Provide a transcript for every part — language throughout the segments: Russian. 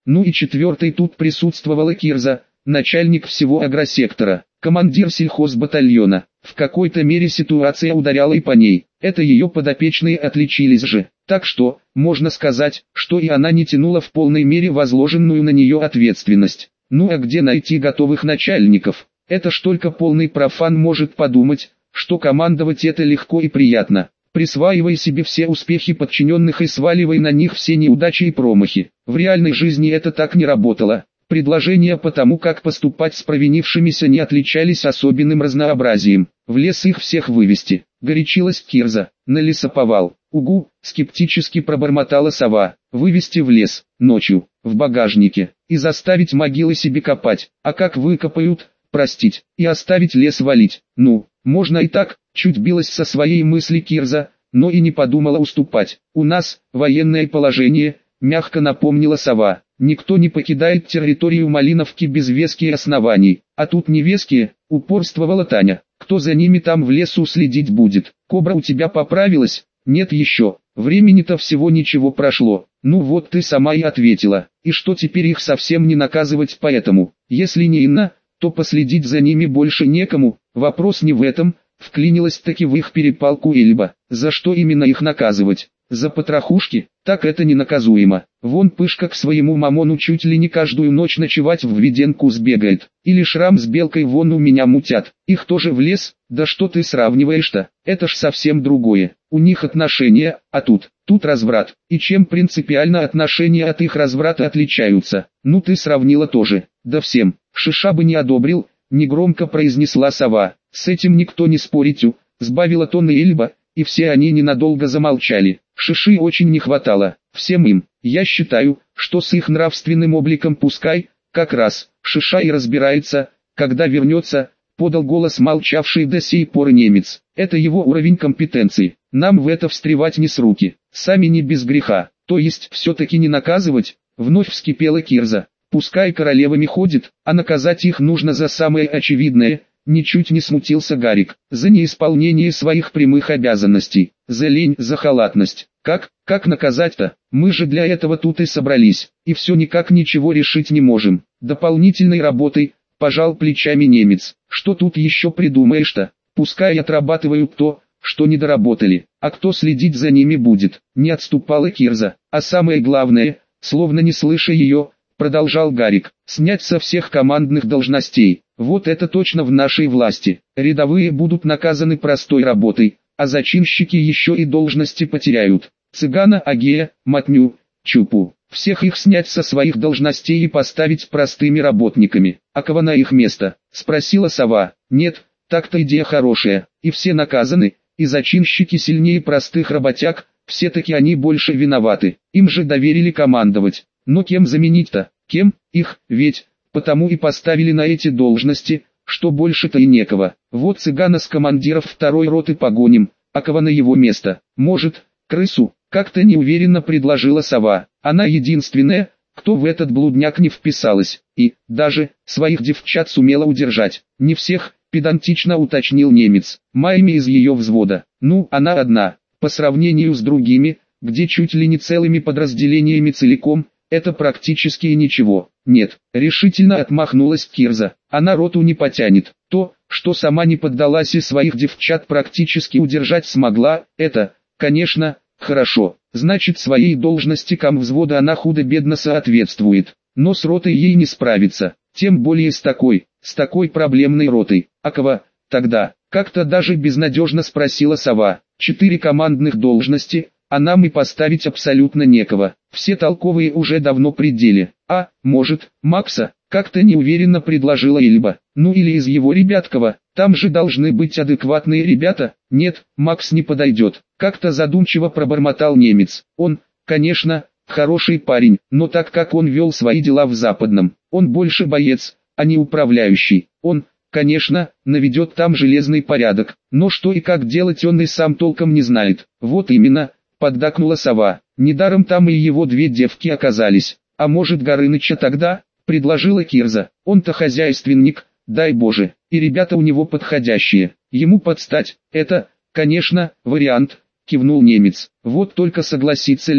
Ну и четвертой тут присутствовала Кирза, начальник всего агросектора, командир сельхозбатальона. В какой-то мере ситуация ударяла и по ней. Это ее подопечные отличились же. Так что, можно сказать, что и она не тянула в полной мере возложенную на нее ответственность. Ну а где найти готовых начальников? Это ж только полный профан может подумать, что командовать это легко и приятно. Присваивай себе все успехи подчиненных и сваливай на них все неудачи и промахи. В реальной жизни это так не работало. Предложения по тому, как поступать с провинившимися, не отличались особенным разнообразием. В лес их всех вывести. Горячилась Кирза. На лесоповал. Угу, скептически пробормотала сова. Вывести в лес, ночью, в багажнике. И заставить могилы себе копать. А как выкопают, простить, и оставить лес валить. Ну, можно и так, чуть билась со своей мысли Кирза, но и не подумала уступать. У нас, военное положение, мягко напомнила сова. Никто не покидает территорию Малиновки без веских оснований. А тут не веские, упорствовала Таня. Кто за ними там в лесу следить будет? Кобра у тебя поправилась? Нет еще. Времени-то всего ничего прошло. Ну вот ты сама и ответила. И что теперь их совсем не наказывать поэтому? Если не Инна, то последить за ними больше некому. Вопрос не в этом. Вклинилась таки в их перепалку Эльба. За что именно их наказывать? За потрохушки? Так это не наказуемо. Вон Пышка к своему мамону чуть ли не каждую ночь ночевать в Введенку сбегает. Или Шрам с Белкой вон у меня мутят. Их тоже в лес? Да что ты сравниваешь-то? Это ж совсем другое. У них отношения, а тут разврат. И чем принципиально отношения от их разврата отличаются? Ну ты сравнила тоже. Да всем. Шиша бы не одобрил, негромко произнесла сова. С этим никто не спорит, сбавила тон Эльба. И все они ненадолго замолчали. Шиши очень не хватало. Всем им. Я считаю, что с их нравственным обликом пускай, как раз, Шиша и разбирается, когда вернется, подал голос молчавший до сей поры немец. Это его уровень компетенции. Нам в это встревать не с руки. Сами не без греха. То есть все-таки не наказывать, вновь вскипела Кирза. Пускай королевами ходит, а наказать их нужно за самое очевидное. Ничуть не смутился Гарик. За неисполнение своих прямых обязанностей, за лень, за халатность. Как наказать-то? Мы же для этого тут и собрались, и все никак ничего решить не можем. Дополнительной работой, пожал плечами немец. Что тут еще придумаешь-то? Пускай отрабатывают то, что не доработали, а кто следить за ними будет? Не отступала Кирза. А самое главное, словно не слыша ее, продолжал Гарик, снять со всех командных должностей. Вот это точно в нашей власти. Рядовые будут наказаны простой работой, а зачинщики еще и должности потеряют. Цыгана, Агея, Матню, Чупу. Всех их снять со своих должностей и поставить простыми работниками. А кого на их место? Спросила сова. Нет, так-то идея хорошая. И все наказаны, и зачинщики сильнее простых работяг, все-таки они больше виноваты. Им же доверили командовать. Но кем заменить-то? Кем? Их, ведь... Потому и поставили на эти должности, что больше-то и некого. Вот цыгана с командиров второй роты погоним, а кого на его место? Может, крысу? Как-то неуверенно предложила сова. Она единственная, кто в этот блудняк не вписалась, и, даже, своих девчат сумела удержать. Не всех, педантично уточнил немец. Майми из ее взвода. Ну, она одна. По сравнению с другими, где чуть ли не целыми подразделениями целиком, это практически ничего. Нет, решительно отмахнулась Кирза. Она роту не потянет. То, что сама не поддалась и своих девчат практически удержать смогла, это, конечно, хорошо. Значит, своей должности комвзвода она худо-бедно соответствует. Но с ротой ей не справиться. Тем более с такой проблемной ротой. А кого тогда? Как-то даже безнадежно спросила сова. 4 командных должности, а нам и поставить абсолютно некого. Все толковые уже давно при деле. А, может, Макса? Как-то неуверенно предложила Эльба. Ну или из его ребяткова. Там же должны быть адекватные ребята. Нет, Макс не подойдет. Как-то задумчиво пробормотал немец. Он, конечно, хороший парень, но так как он вел свои дела в Западном, он больше боец, а не управляющий. Он, конечно, наведет там железный порядок, но что и как делать он и сам толком не знает. Вот именно, поддакнула сова. Недаром там и его 2 девки оказались. А может Горыныча тогда, предложила Кирза. Он-то хозяйственник, дай Боже, и ребята у него подходящие. Ему подстать. Это, конечно, вариант, кивнул немец. Вот только согласится ли он?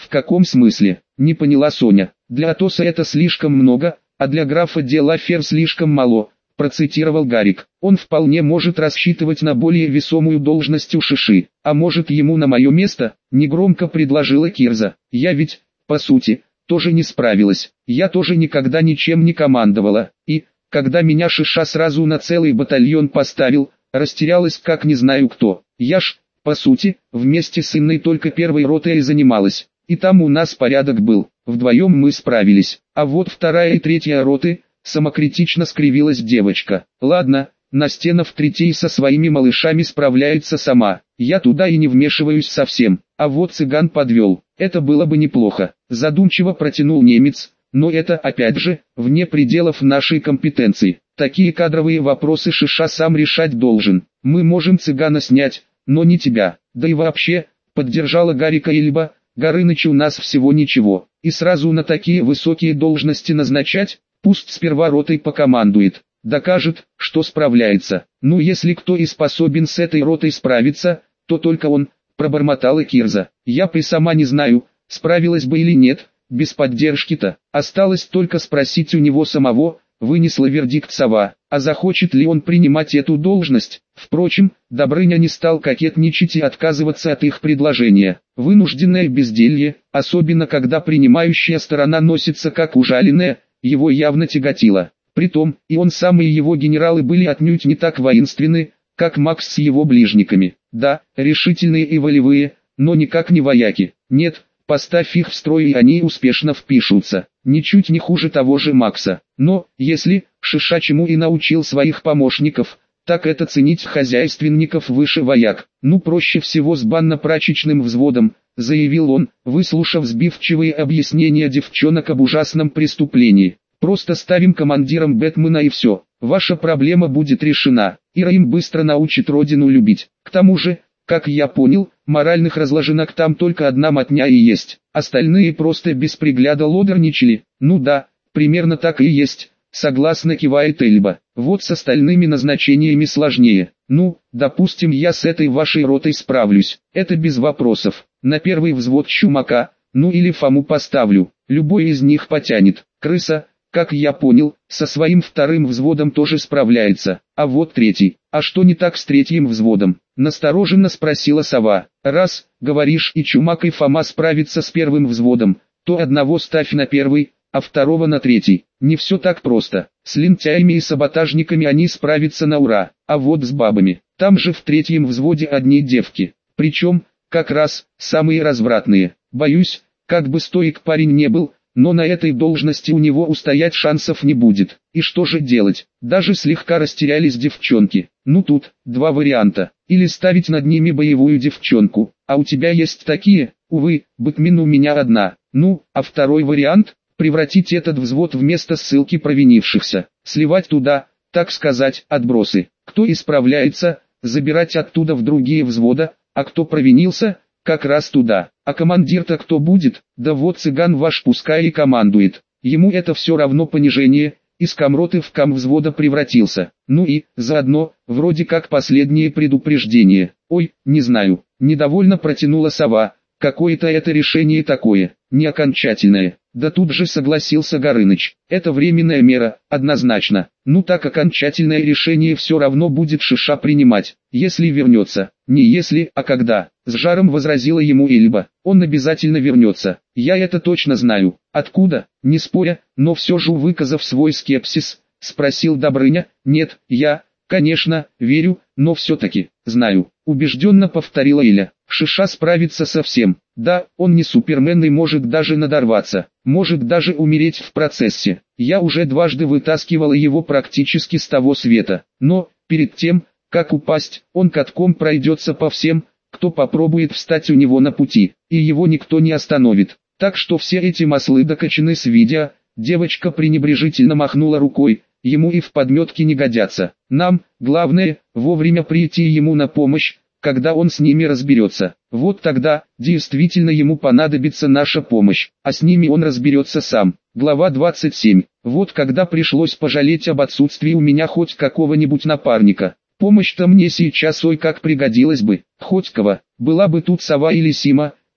В каком смысле? Не поняла Соня. Для Атоса это слишком много, а для графа де ла Фер слишком мало, процитировал Гарик. Он вполне может рассчитывать на более весомую должность у Шиши. А может ему на мое место? Негромко предложила Кирза. Я ведь, по сути, тоже не справилась. Я тоже никогда ничем не командовала. И, когда меня Шиша сразу на целый батальон поставил, растерялась как не знаю кто. Я ж, по сути, вместе с Инной только первой ротой и занималась. И там у нас порядок был, вдвоем мы справились. А вот вторая и третья роты, самокритично скривилась девочка. Ладно, Настенов третий со своими малышами справляется сама. Я туда и не вмешиваюсь совсем. А вот цыган подвел. Это было бы неплохо. Задумчиво протянул немец. Но это, опять же, вне пределов нашей компетенции. Такие кадровые вопросы Шиша сам решать должен. Мы можем цыгана снять, но не тебя. Да и вообще, поддержала Гарика Ильба, Горыныч у нас всего ничего. И сразу на такие высокие должности назначать, пусть сперва ротой покомандует. Докажет, что справляется. Ну если кто и способен с этой ротой справиться, то только он, пробормотала Кирза. Я и сама не знаю, справилась бы или нет. Без поддержки-то, осталось только спросить у него самого, вынесла вердикт сова, а захочет ли он принимать эту должность. Впрочем, Добрыня не стал кокетничать и отказываться от их предложения. Вынужденное безделье, особенно когда принимающая сторона носится как ужаленная, его явно тяготило. Притом, и он сам и его генералы были отнюдь не так воинственны, как Макс с его ближниками. Да, решительные и волевые, но никак не вояки. Нет, поставь их в строй и они успешно впишутся, ничуть не хуже того же Макса. Но, если Шиша чему и научил своих помощников, так это ценить хозяйственников выше вояк. Ну проще всего с банно-прачечным взводом, заявил он, выслушав сбивчивые объяснения девчонок об ужасном преступлении. Просто ставим командиром Бэтмена и все, ваша проблема будет решена. Ира им быстро научит родину любить. К тому же, как я понял, моральных разложенок там только одна мотня и есть. Остальные просто без пригляда лодерничали. Ну да, примерно так и есть, согласно кивает Эльба. Вот с остальными назначениями сложнее. Ну, допустим, я с этой вашей ротой справлюсь. Это без вопросов. На первый взвод Чумака, ну или Фому поставлю. Любой из них потянет. Крыса, как я понял, со своим вторым взводом тоже справляется. А вот третий. А что не так с третьим взводом? Настороженно спросила сова. Раз, говоришь, и Чумак и Фома справятся с первым взводом, то одного ставь на первый, а второго на третий. Не все так просто. С лентяями и саботажниками они справятся на ура. А вот с бабами, там же в третьем взводе одни девки. Причем, как раз, самые развратные. Боюсь, как бы стоик парень не был, но на этой должности у него устоять шансов не будет. И что же делать? Даже слегка растерялись девчонки. Ну тут, два варианта. Или ставить над ними боевую девчонку. А у тебя есть такие? Увы, Бэтмен у меня одна. Ну, а второй вариант? Превратить этот взвод в место ссылки провинившихся. Сливать туда, так сказать, отбросы. Кто исправляется, забирать оттуда в другие взвода, а кто провинился, как раз туда. А командир-то кто будет? Да вот цыган ваш пускай и командует. Ему это все равно понижение, из комроты в комвзвода превратился. Ну и, заодно, вроде как последнее предупреждение. Ой, не знаю, недовольно протянула сова. Какое-то это решение такое, не окончательное. Да тут же согласился Горыныч. Это временная мера, однозначно. Ну так окончательное решение все равно будет Шиша принимать, если вернется. Не если, а когда. С жаром возразила ему Эльба. Он обязательно вернется. Я это точно знаю. Откуда? Не споря, но все же выказав свой скепсис, спросил Добрыня. Нет, я, конечно, верю, но все-таки, знаю. Убежденно повторила Эля. Шиша справится со всем. Да, он не супермен и может даже надорваться. Может даже умереть в процессе. Я уже дважды вытаскивала его практически с того света. Но, перед тем, как упасть, он катком пройдется по всем, кто попробует встать у него на пути. И его никто не остановит. Так что все эти маслы докачаны с видео. Девочка пренебрежительно махнула рукой. Ему и в подметке не годятся. Нам, главное, вовремя прийти ему на помощь, когда он с ними разберется. Вот тогда, действительно ему понадобится наша помощь, а с ними он разберется сам. Глава 27. Вот когда пришлось пожалеть об отсутствии у меня хоть какого-нибудь напарника. Помощь-то мне сейчас ой как пригодилась бы, хоть кого. Была бы тут сова или Сима,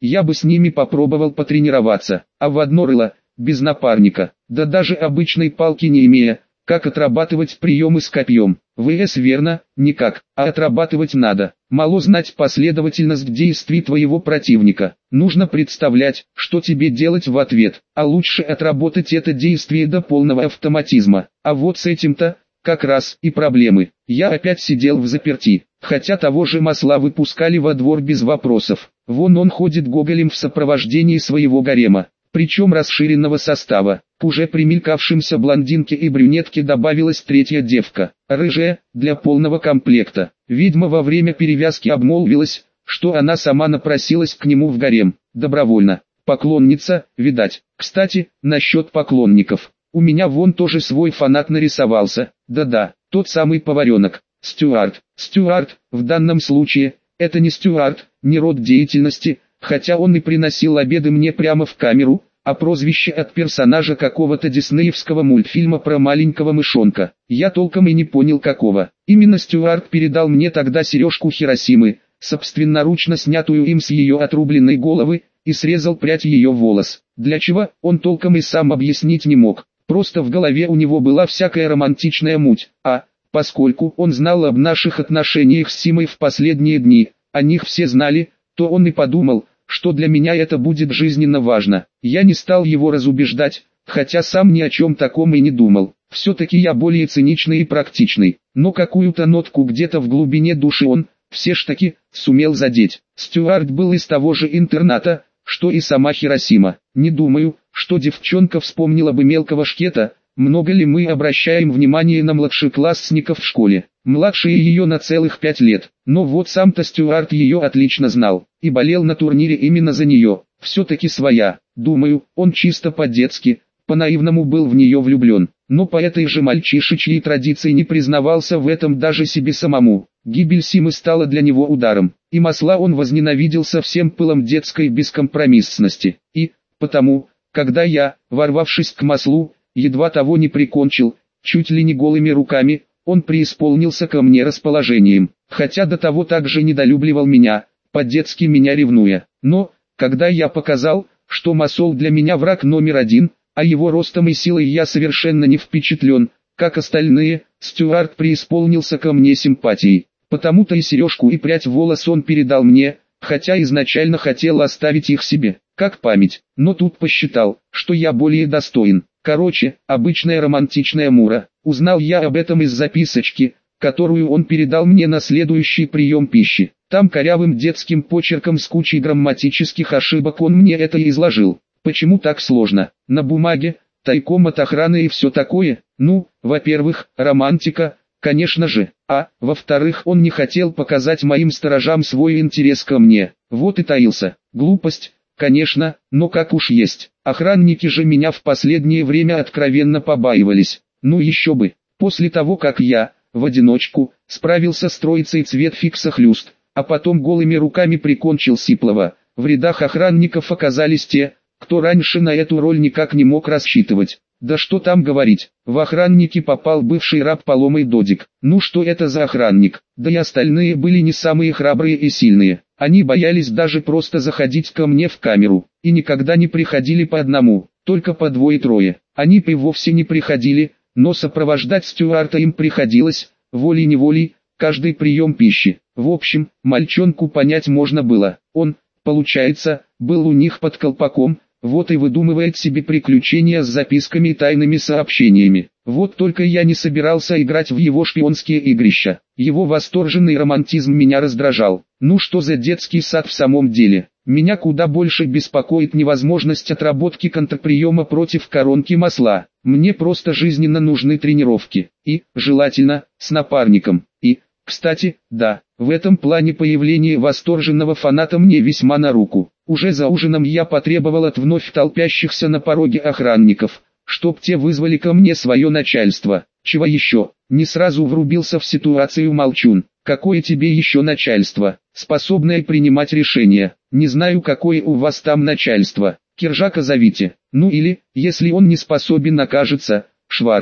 я бы с ними попробовал потренироваться, а в одно рыло, без напарника, да даже обычной палки не имея, как отрабатывать приемы с копьем. ВС верно, никак, а отрабатывать надо. Мало знать последовательность действий твоего противника. Нужно представлять, что тебе делать в ответ, а лучше отработать это действие до полного автоматизма. А вот с этим-то, как раз и проблемы. Я опять сидел взаперти, хотя того же Масла выпускали во двор без вопросов. Вон он ходит гоголем в сопровождении своего гарема, причем расширенного состава. К уже примелькавшимся блондинке и брюнетке добавилась третья девка, рыжая, для полного комплекта. Ведьма во время перевязки обмолвилась, что она сама напросилась к нему в гарем, добровольно. Поклонница, видать. Кстати, насчет поклонников. У меня вон тоже свой фанат нарисовался, да-да, тот самый поваренок, Стюарт. Стюарт, в данном случае, это не Стюарт, не род деятельности, хотя он и приносил обеды мне прямо в камеру, а прозвище от персонажа какого-то диснеевского мультфильма про маленького мышонка. Я толком и не понял какого. Именно Стюарт передал мне тогда сережку Хиросимы, собственноручно снятую им с ее отрубленной головы, и срезал прядь ее волос. Для чего, он толком и сам объяснить не мог. Просто в голове у него была всякая романтичная муть, поскольку он знал об наших отношениях с Симой в последние дни, о них все знали, то он и подумал, что для меня это будет жизненно важно. Я не стал его разубеждать, хотя сам ни о чем таком и не думал. Все-таки я более циничный и практичный, но какую-то нотку где-то в глубине души он, все ж таки, сумел задеть. Стюарт был из того же интерната, что и сама Хиросима. Не думаю, что девчонка вспомнила бы мелкого шкета. Много ли мы обращаем внимание на младшеклассников в школе? Младшие ее на целых 5 лет. Но вот сам-то Стюарт ее отлично знал, и болел на турнире именно за нее. Все-таки своя. Думаю, он чисто по-детски, по-наивному был в нее влюблен. Но по этой же мальчишечьей традиции не признавался в этом даже себе самому. Гибель Симы стала для него ударом, и Масла он возненавидел со всем пылом детской бескомпромиссности. И, потому, когда я, ворвавшись к Маслу, едва того не прикончил, чуть ли не голыми руками, он преисполнился ко мне расположением, хотя до того также недолюбливал меня, по-детски меня ревнуя. Но, когда я показал, что Масол для меня враг номер один, а его ростом и силой я совершенно не впечатлен, как остальные, Стюарт преисполнился ко мне симпатией. Потому-то и сережку и прядь волос он передал мне, хотя изначально хотел оставить их себе, как память, но тут посчитал, что я более достоин. Короче, обычная романтичная мура. Узнал я об этом из записочки, которую он передал мне на следующий прием пищи. Там корявым детским почерком с кучей грамматических ошибок он мне это и изложил. Почему так сложно? На бумаге, тайком от охраны и все такое? Ну, во-первых, романтика, конечно же, а, во-вторых, он не хотел показать моим сторожам свой интерес ко мне. Вот и таился. Глупость, конечно, но как уж есть. Охранники же меня в последнее время откровенно побаивались. Ну еще бы, после того как я, в одиночку, справился с троицей цвет фикса хлюст, а потом голыми руками прикончил Сиплова, в рядах охранников оказались те, кто раньше на эту роль никак не мог рассчитывать. Да что там говорить, в охранники попал бывший раб Поломый Додик. Ну что это за охранник? Да и остальные были не самые храбрые и сильные. Они боялись даже просто заходить ко мне в камеру, и никогда не приходили по одному, только по двое-трое. Они и вовсе не приходили, но сопровождать Стюарта им приходилось, волей-неволей, каждый прием пищи. В общем, мальчонку понять можно было. Он, получается, был у них под колпаком, вот и выдумывает себе приключения с записками и тайными сообщениями. Вот только я не собирался играть в его шпионские игрища. Его восторженный романтизм меня раздражал. Ну что за детский сад в самом деле? Меня куда больше беспокоит невозможность отработки контрприема против коронки Масла. Мне просто жизненно нужны тренировки. И, желательно, с напарником. И, кстати, да, в этом плане появление восторженного фаната мне весьма на руку. Уже за ужином я потребовал от вновь толпящихся на пороге охранников, чтоб те вызвали ко мне свое начальство. Чего еще? Не сразу врубился в ситуацию Молчун. Какое тебе еще начальство, способное принимать решения? Не знаю, какое у вас там начальство. Киржака зовите. Ну или, если он не способен, окажется, Шварца.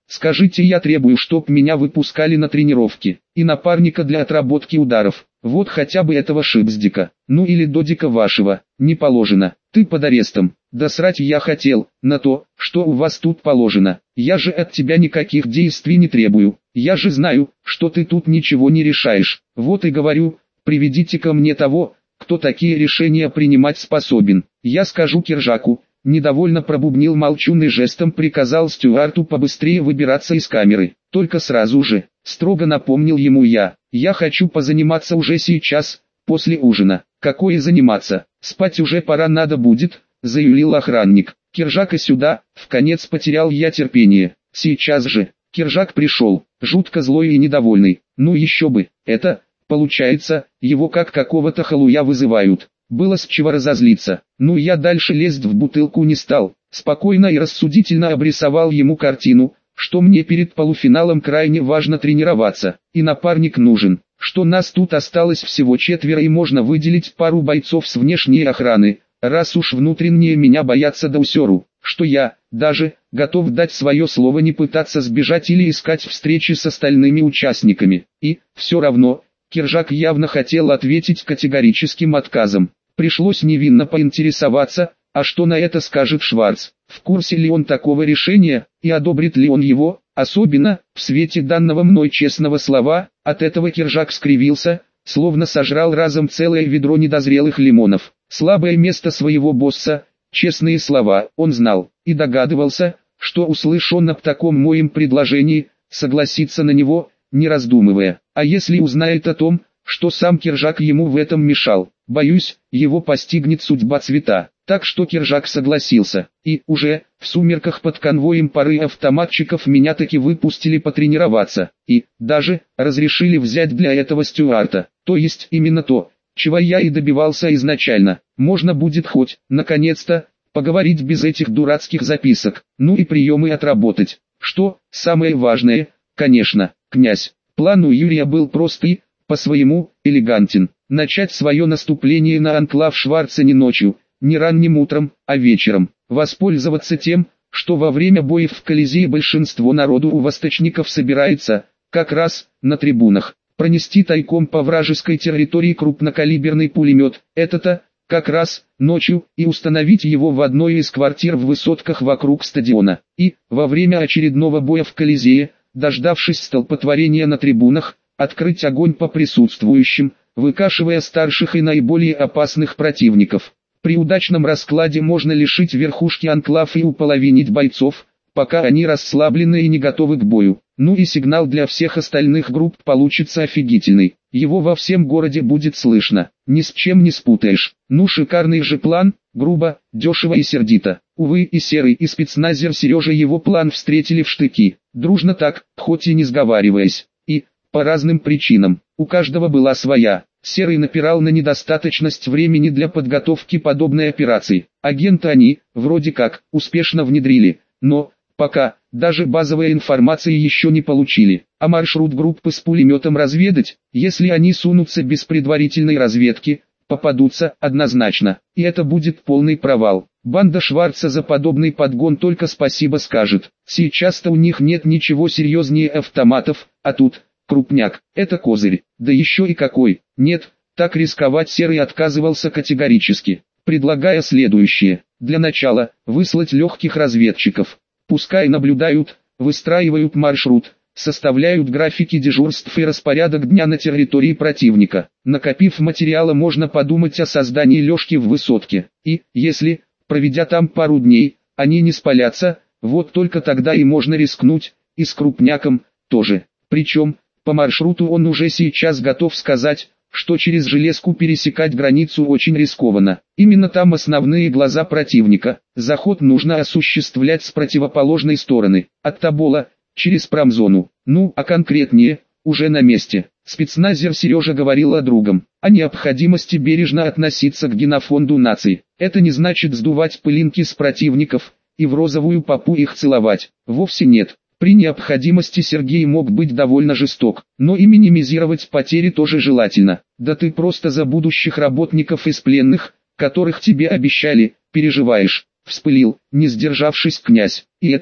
Скажите, я требую, чтоб меня выпускали на тренировки, и напарника для отработки ударов. Вот хотя бы этого шипздика, ну или додика вашего, не положено. Ты под арестом. Да срать я хотел, на то, что у вас тут положено. Я же от тебя никаких действий не требую. Я же знаю, что ты тут ничего не решаешь. Вот и говорю, приведите ко мне того, кто такие решения принимать способен. Я скажу Киржаку. Недовольно пробубнил Молчун и жестом приказал Стюарту побыстрее выбираться из камеры. Только сразу же, строго напомнил ему я хочу позаниматься уже сейчас, после ужина. Какое заниматься? Спать уже пора надо будет, заявил охранник. Киржака сюда, вконец потерял я терпение. Сейчас же. Киржак пришел, жутко злой и недовольный. Ну еще бы, это, получается, его как какого-то халуя вызывают. Было с чего разозлиться. Ну я дальше лезть в бутылку не стал. Спокойно и рассудительно обрисовал ему картину, что мне перед полуфиналом крайне важно тренироваться, и напарник нужен, что нас тут осталось всего 4 и можно выделить пару бойцов с внешней охраны, раз уж внутренние меня боятся до усеру, что я, даже, готов дать свое слово не пытаться сбежать или искать встречи с остальными участниками, и, все равно, Киржак явно хотел ответить категорическим отказом. Пришлось невинно поинтересоваться, а что на это скажет Шварц, в курсе ли он такого решения, и одобрит ли он его, особенно, в свете данного мной честного слова. От этого Киржак скривился, словно сожрал разом целое ведро недозрелых лимонов. Слабое место своего босса, честные слова, он знал, и догадывался, что услышан об таком моем предложении, согласится на него, не раздумывая. А если узнает о том, что сам Киржак ему в этом мешал, боюсь, его постигнет судьба Цвета. Так что Киржак согласился, и уже, в сумерках под конвоем пары автоматчиков меня таки выпустили потренироваться, и, даже, разрешили взять для этого Стюарта, то есть именно то, чего я и добивался изначально. Можно будет хоть, наконец-то, поговорить без этих дурацких записок, ну и приемы отработать. Что, самое важное, конечно, князь. План у Юрия был прост и, по-своему, элегантен. Начать свое наступление на анклав Шварца не ночью, не ранним утром, а вечером. Воспользоваться тем, что во время боев в Колизее большинство народу у восточников собирается, как раз, на трибунах. Пронести тайком по вражеской территории крупнокалиберный пулемет, это-то, как раз, ночью, и установить его в одной из квартир в высотках вокруг стадиона. И, во время очередного боя в Колизее, дождавшись столпотворения на трибунах, открыть огонь по присутствующим, выкашивая старших и наиболее опасных противников. При удачном раскладе можно лишить верхушки анклав и уполовинить бойцов, пока они расслаблены и не готовы к бою. Ну и сигнал для всех остальных групп получится офигительный. Его во всем городе будет слышно, ни с чем не спутаешь. Ну шикарный же план, грубо, дешево и сердито. Увы, и Серый, и спецназер Сережа его план встретили в штыки. Дружно так, хоть и не сговариваясь. И, по разным причинам, у каждого была своя. Серый напирал на недостаточность времени для подготовки подобной операции. Агента они, вроде как, успешно внедрили, но, пока, даже базовой информации еще не получили. А маршрут группы с пулеметом разведать, если они сунутся без предварительной разведки, попадутся однозначно. И это будет полный провал. Банда Шварца за подобный подгон только спасибо скажет. Сейчас-то у них нет ничего серьезнее автоматов, а тут, крупняк, это козырь. Да еще и какой. Нет, так рисковать Серый отказывался категорически, предлагая следующее. Для начала, выслать легких разведчиков. Пускай наблюдают, выстраивают маршрут, составляют графики дежурств и распорядок дня на территории противника. Накопив материала, можно подумать о создании лёжки в высотке. И, если, проведя там пару дней, они не спалятся, вот только тогда и можно рискнуть, и с крупняком тоже. Причем, по маршруту он уже сейчас готов сказать, что через Железку пересекать границу очень рискованно. Именно там основные глаза противника. Заход нужно осуществлять с противоположной стороны, от Тобола, через промзону. Ну, а конкретнее, уже на месте. Спецназер Сережа говорил о другом, о необходимости бережно относиться к генофонду наций. Это не значит сдувать пылинки с противников, и в розовую попу их целовать. Вовсе нет. При необходимости Сергей мог быть довольно жесток, но и минимизировать потери тоже желательно. Да ты просто за будущих работников из пленных, которых тебе обещали, переживаешь, вспылил, не сдержавшись князь. И это,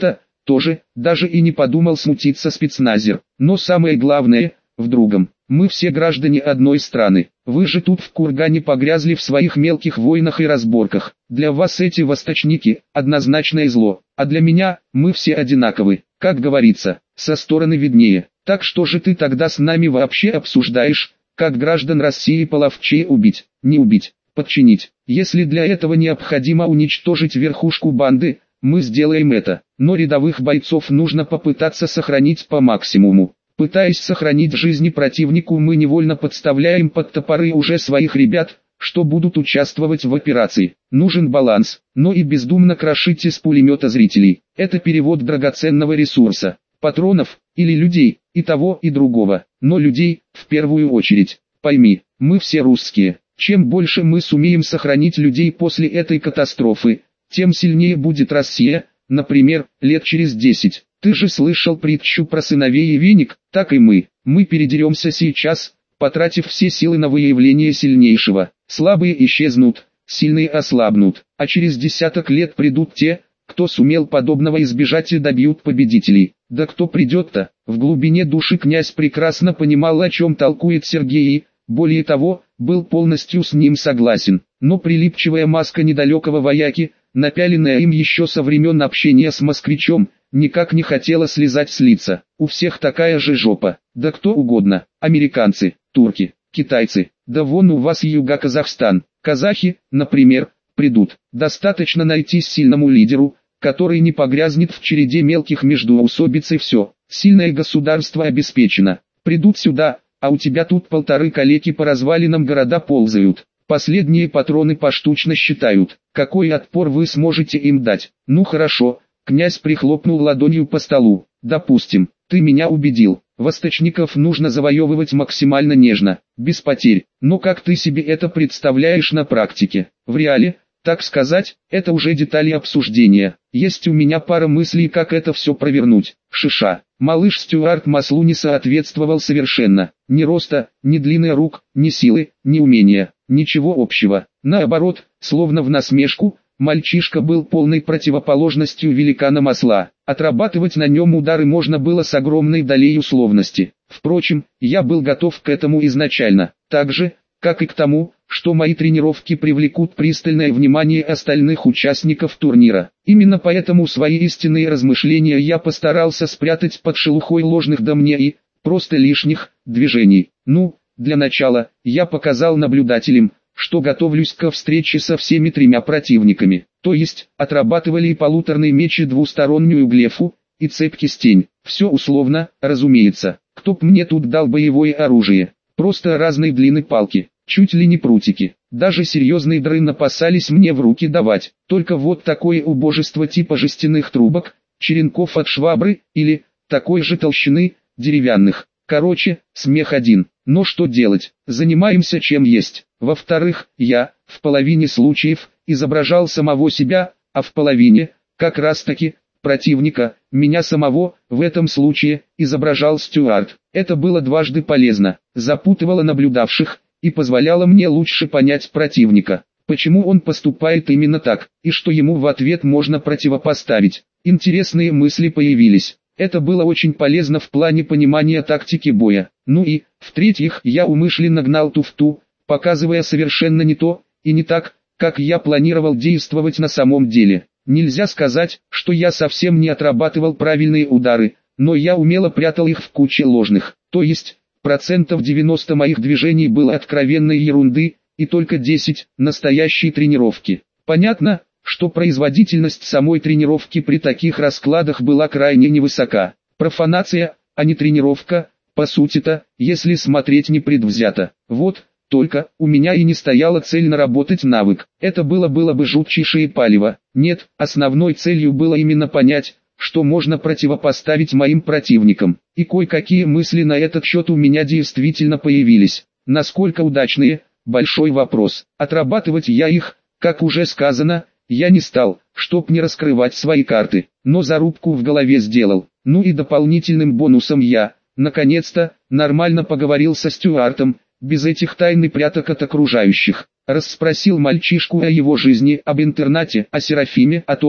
тоже, даже и не подумал смутиться спецназер. Но самое главное, в другом. Мы все граждане одной страны. Вы же тут в кургане погрязли в своих мелких войнах и разборках. Для вас эти восточники – однозначное зло. А для меня, мы все одинаковы. Как говорится, со стороны виднее. Так что же ты тогда с нами вообще обсуждаешь, как граждан России половчее убить, не убить, подчинить? Если для этого необходимо уничтожить верхушку банды, мы сделаем это. Но рядовых бойцов нужно попытаться сохранить по максимуму. Пытаясь сохранить жизни противнику, мы невольно подставляем под топоры уже своих ребят, что будут участвовать в операции. Нужен баланс, но и бездумно крошить из пулемета зрителей. Это перевод драгоценного ресурса, патронов, или людей, и того и другого. Но людей, в первую очередь. Пойми, мы все русские. Чем больше мы сумеем сохранить людей после этой катастрофы, тем сильнее будет Россия, например, лет через 10. Ты же слышал притчу про сыновей и веник, так и мы. Мы передеремся сейчас, потратив все силы на выявление сильнейшего. Слабые исчезнут, сильные ослабнут, а через десяток лет придут те, кто сумел подобного избежать и добьют победителей. Да кто придет-то? В глубине души князь прекрасно понимал, о чем толкует Сергей и, более того, был полностью с ним согласен. Но прилипчивая маска недалекого вояки, напяленная им еще со времен общения с москвичом, никак не хотела слезать с лица. У всех такая же жопа, да кто угодно, американцы, турки, китайцы, да вон у вас Юго-Казахстан, казахи, например, придут. Достаточно найти сильному лидеру, который не погрязнет в череде мелких междоусобиц и все. Сильное государство обеспечено. Придут сюда, а у тебя тут полторы калеки по развалинам города ползают. Последние патроны поштучно считают. Какой отпор вы сможете им дать? Ну хорошо. Князь прихлопнул ладонью по столу. Допустим, ты меня убедил. Восточников нужно завоевывать максимально нежно, без потерь. Но как ты себе это представляешь на практике? В реале, так сказать, это уже детали обсуждения. Есть у меня пара мыслей, как это все провернуть. Шиша. Малыш Стюарт маслу не соответствовал совершенно. Ни роста, ни длины рук, ни силы, ни умения. Ничего общего. Наоборот, словно в насмешку, мальчишка был полной противоположностью великана масла. Отрабатывать на нем удары можно было с огромной долей условности. Впрочем, я был готов к этому изначально. Так же, как и к тому, что мои тренировки привлекут пристальное внимание остальных участников турнира. Именно поэтому свои истинные размышления я постарался спрятать под шелухой ложных да мне и просто лишних движений. Ну, для начала, я показал наблюдателям, что готовлюсь ко встрече со всеми тремя противниками. То есть, отрабатывали и полуторный меч и двустороннюю глефу, и цепь-кистень. Все условно, разумеется. Кто б мне тут дал боевое оружие? Просто разной длины палки, чуть ли не прутики. Даже серьезные дрын опасались мне в руки давать. Только вот такое убожество типа жестяных трубок, черенков от швабры, или, такой же толщины, деревянных. Короче, смех один. Но что делать? Занимаемся чем есть. Во-вторых, я, в половине случаев, изображал самого себя, а в половине, как раз таки, противника, меня самого, в этом случае, изображал Стюарт. Это было дважды полезно, запутывало наблюдавших, и позволяло мне лучше понять противника. Почему он поступает именно так, и что ему в ответ можно противопоставить. Интересные мысли появились. Это было очень полезно в плане понимания тактики боя. Ну и, в-третьих, я умышленно гнал туфту, показывая совершенно не то, и не так, как я планировал действовать на самом деле. Нельзя сказать, что я совсем не отрабатывал правильные удары, но я умело прятал их в куче ложных. То есть, 90% моих движений было откровенной ерунды, и только 10% настоящей тренировки. Понятно, что производительность самой тренировки при таких раскладах была крайне невысока. Профанация, а не тренировка, по сути-то, если смотреть непредвзято. Вот, только, у меня и не стояла цель наработать навык. Это было бы жутчайшее палево. Нет, основной целью было именно понять, что можно противопоставить моим противникам. И кое-какие мысли на этот счет у меня действительно появились. Насколько удачные, большой вопрос. Отрабатывать я их, как уже сказано, я не стал, чтоб не раскрывать свои карты, но зарубку в голове сделал. Ну и дополнительным бонусом я, наконец-то, нормально поговорил со Стюартом, без этих тайн и пряток от окружающих. Расспросил мальчишку о его жизни, об интернате, о Серафиме, о том,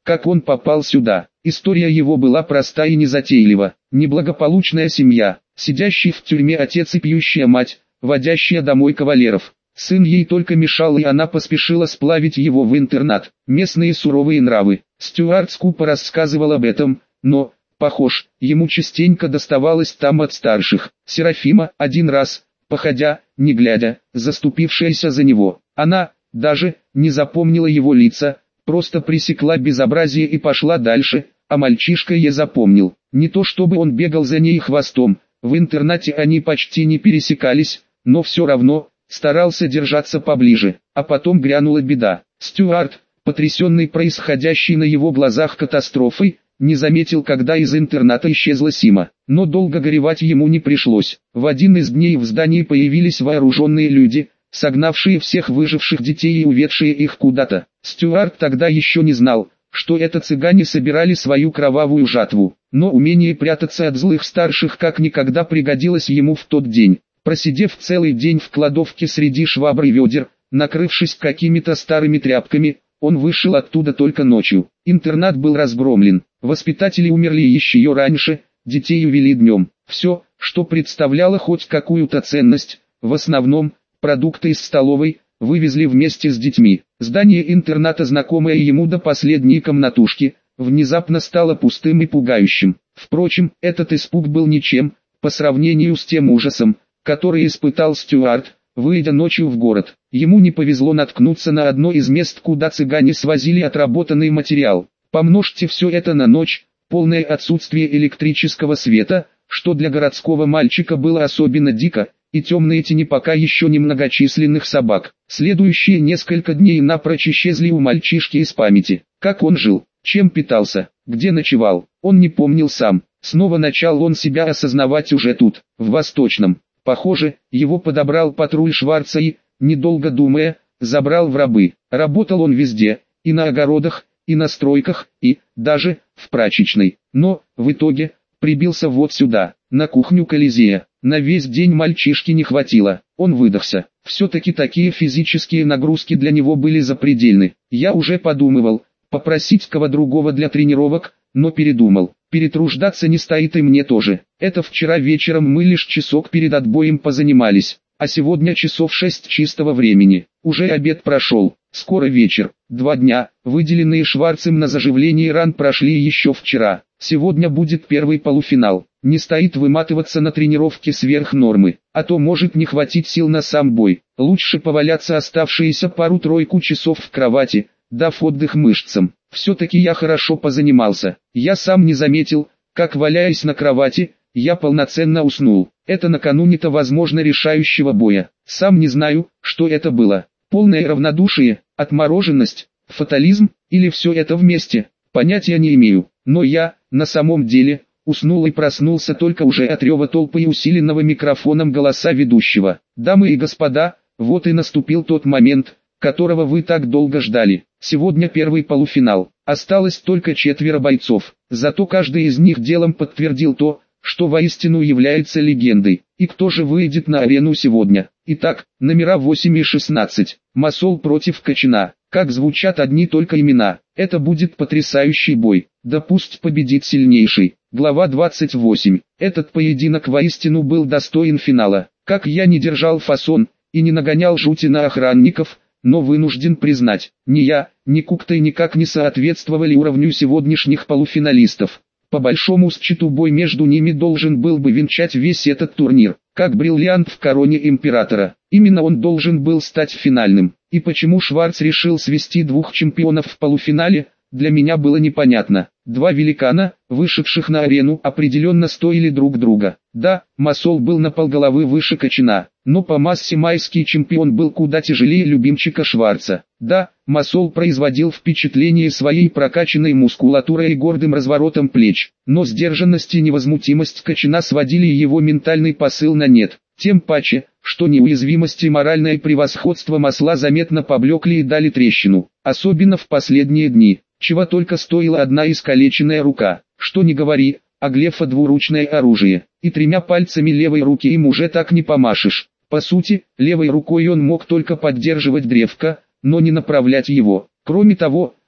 как он попал сюда. История его была проста и незатейлива. Неблагополучная семья, сидящий в тюрьме отец и пьющая мать, водящая домой кавалеров. Сын ей только мешал, и она поспешила сплавить его в интернат. Местные суровые нравы. Стюарт скупо рассказывал об этом, но, похож, ему частенько доставалось там от старших. Серафима, один раз, походя, не глядя, заступившаяся за него. Она, даже, не запомнила его лица, просто пресекла безобразие и пошла дальше, а мальчишка ее запомнил. Не то чтобы он бегал за ней хвостом, в интернате они почти не пересекались, но все равно старался держаться поближе. А потом грянула беда. Стюарт, потрясенный происходящей на его глазах катастрофой, не заметил, когда из интерната исчезла Сима. Но долго горевать ему не пришлось. В один из дней в здании появились вооруженные люди, согнавшие всех выживших детей и уведшие их куда-то. Стюарт тогда еще не знал, что это цыгане собирали свою кровавую жатву. Но умение прятаться от злых старших как никогда пригодилось ему в тот день. Просидев целый день в кладовке среди швабр и ведер, накрывшись какими-то старыми тряпками, он вышел оттуда только ночью. Интернат был разгромлен, воспитатели умерли еще раньше, детей увели днем. Все, что представляло хоть какую-то ценность, в основном, продукты из столовой, вывезли вместе с детьми. Здание интерната, знакомое ему до последней комнатушки, внезапно стало пустым и пугающим. Впрочем, этот испуг был ничем, по сравнению с тем ужасом, который испытал Стюарт, выйдя ночью в город. Ему не повезло наткнуться на одно из мест, куда цыгане свозили отработанный материал. Помножьте все это на ночь, полное отсутствие электрического света, что для городского мальчика было особенно дико, и темные тени пока еще немногочисленных собак. Следующие несколько дней напрочь исчезли у мальчишки из памяти. Как он жил, чем питался, где ночевал, он не помнил сам. Снова начал он себя осознавать уже тут, в Восточном. Похоже, его подобрал патруль Шварца и, недолго думая, забрал в рабы. Работал он везде, и на огородах, и на стройках, и, даже, в прачечной. Но, в итоге, прибился вот сюда, на кухню Колизея. На весь день мальчишки не хватило, он выдохся. Все-таки такие физические нагрузки для него были запредельны. Я уже подумывал, попросить кого другого для тренировок, но передумал. Перетруждаться не стоит и мне тоже. Это вчера вечером мы лишь часок перед отбоем позанимались, а сегодня часов 6 чистого времени. Уже обед прошел, скоро вечер. 2 дня, выделенные Шварцем на заживление ран, прошли еще вчера. Сегодня будет первый полуфинал. Не стоит выматываться на тренировке сверх нормы, а то может не хватить сил на сам бой. Лучше поваляться оставшиеся пару-тройку часов в кровати, дав отдых мышцам. Все-таки я хорошо позанимался. Я сам не заметил, как, валяясь на кровати, я полноценно уснул. Это накануне-то, возможно, решающего боя. Сам не знаю, что это было. Полное равнодушие, отмороженность, фатализм, или все это вместе. Понятия не имею. Но я, на самом деле, уснул и проснулся только уже от рева толпы и усиленного микрофоном голоса ведущего. Дамы и господа, вот и наступил тот момент, которого вы так долго ждали. Сегодня первый полуфинал. Осталось только 4 бойцов. Зато каждый из них делом подтвердил то, что воистину является легендой. И кто же выйдет на арену сегодня? Итак, номера 8 и 16. Масол против Кочана. Как звучат одни только имена. Это будет потрясающий бой. Да пусть победит сильнейший. Глава 28. Этот поединок воистину был достоин финала. Как я не держал фасон и не нагонял жути на охранников, но вынужден признать, ни я, ни Куктай никак не соответствовали уровню сегодняшних полуфиналистов. По большому счету бой между ними должен был бы венчать весь этот турнир, как бриллиант в короне императора. Именно он должен был стать финальным. И почему Шварц решил свести 2 чемпионов в полуфинале, для меня было непонятно. 2 великана, вышедших на арену, определенно стоили друг друга. Да, Масол был на полголовы выше Кочана, но по массе майский чемпион был куда тяжелее любимчика Шварца. Да, Масол производил впечатление своей прокачанной мускулатурой и гордым разворотом плеч, но сдержанность и невозмутимость Кочана сводили его ментальный посыл на нет. Тем паче, что неуязвимость и моральное превосходство Масла заметно поблекли и дали трещину, особенно в последние дни. Чего только стоила одна искалеченная рука. Что ни говори, а Глефа двуручное оружие, и 3 пальцами левой руки им уже так не помашешь. По сути, левой рукой он мог только поддерживать древко, но не направлять его. Кроме того,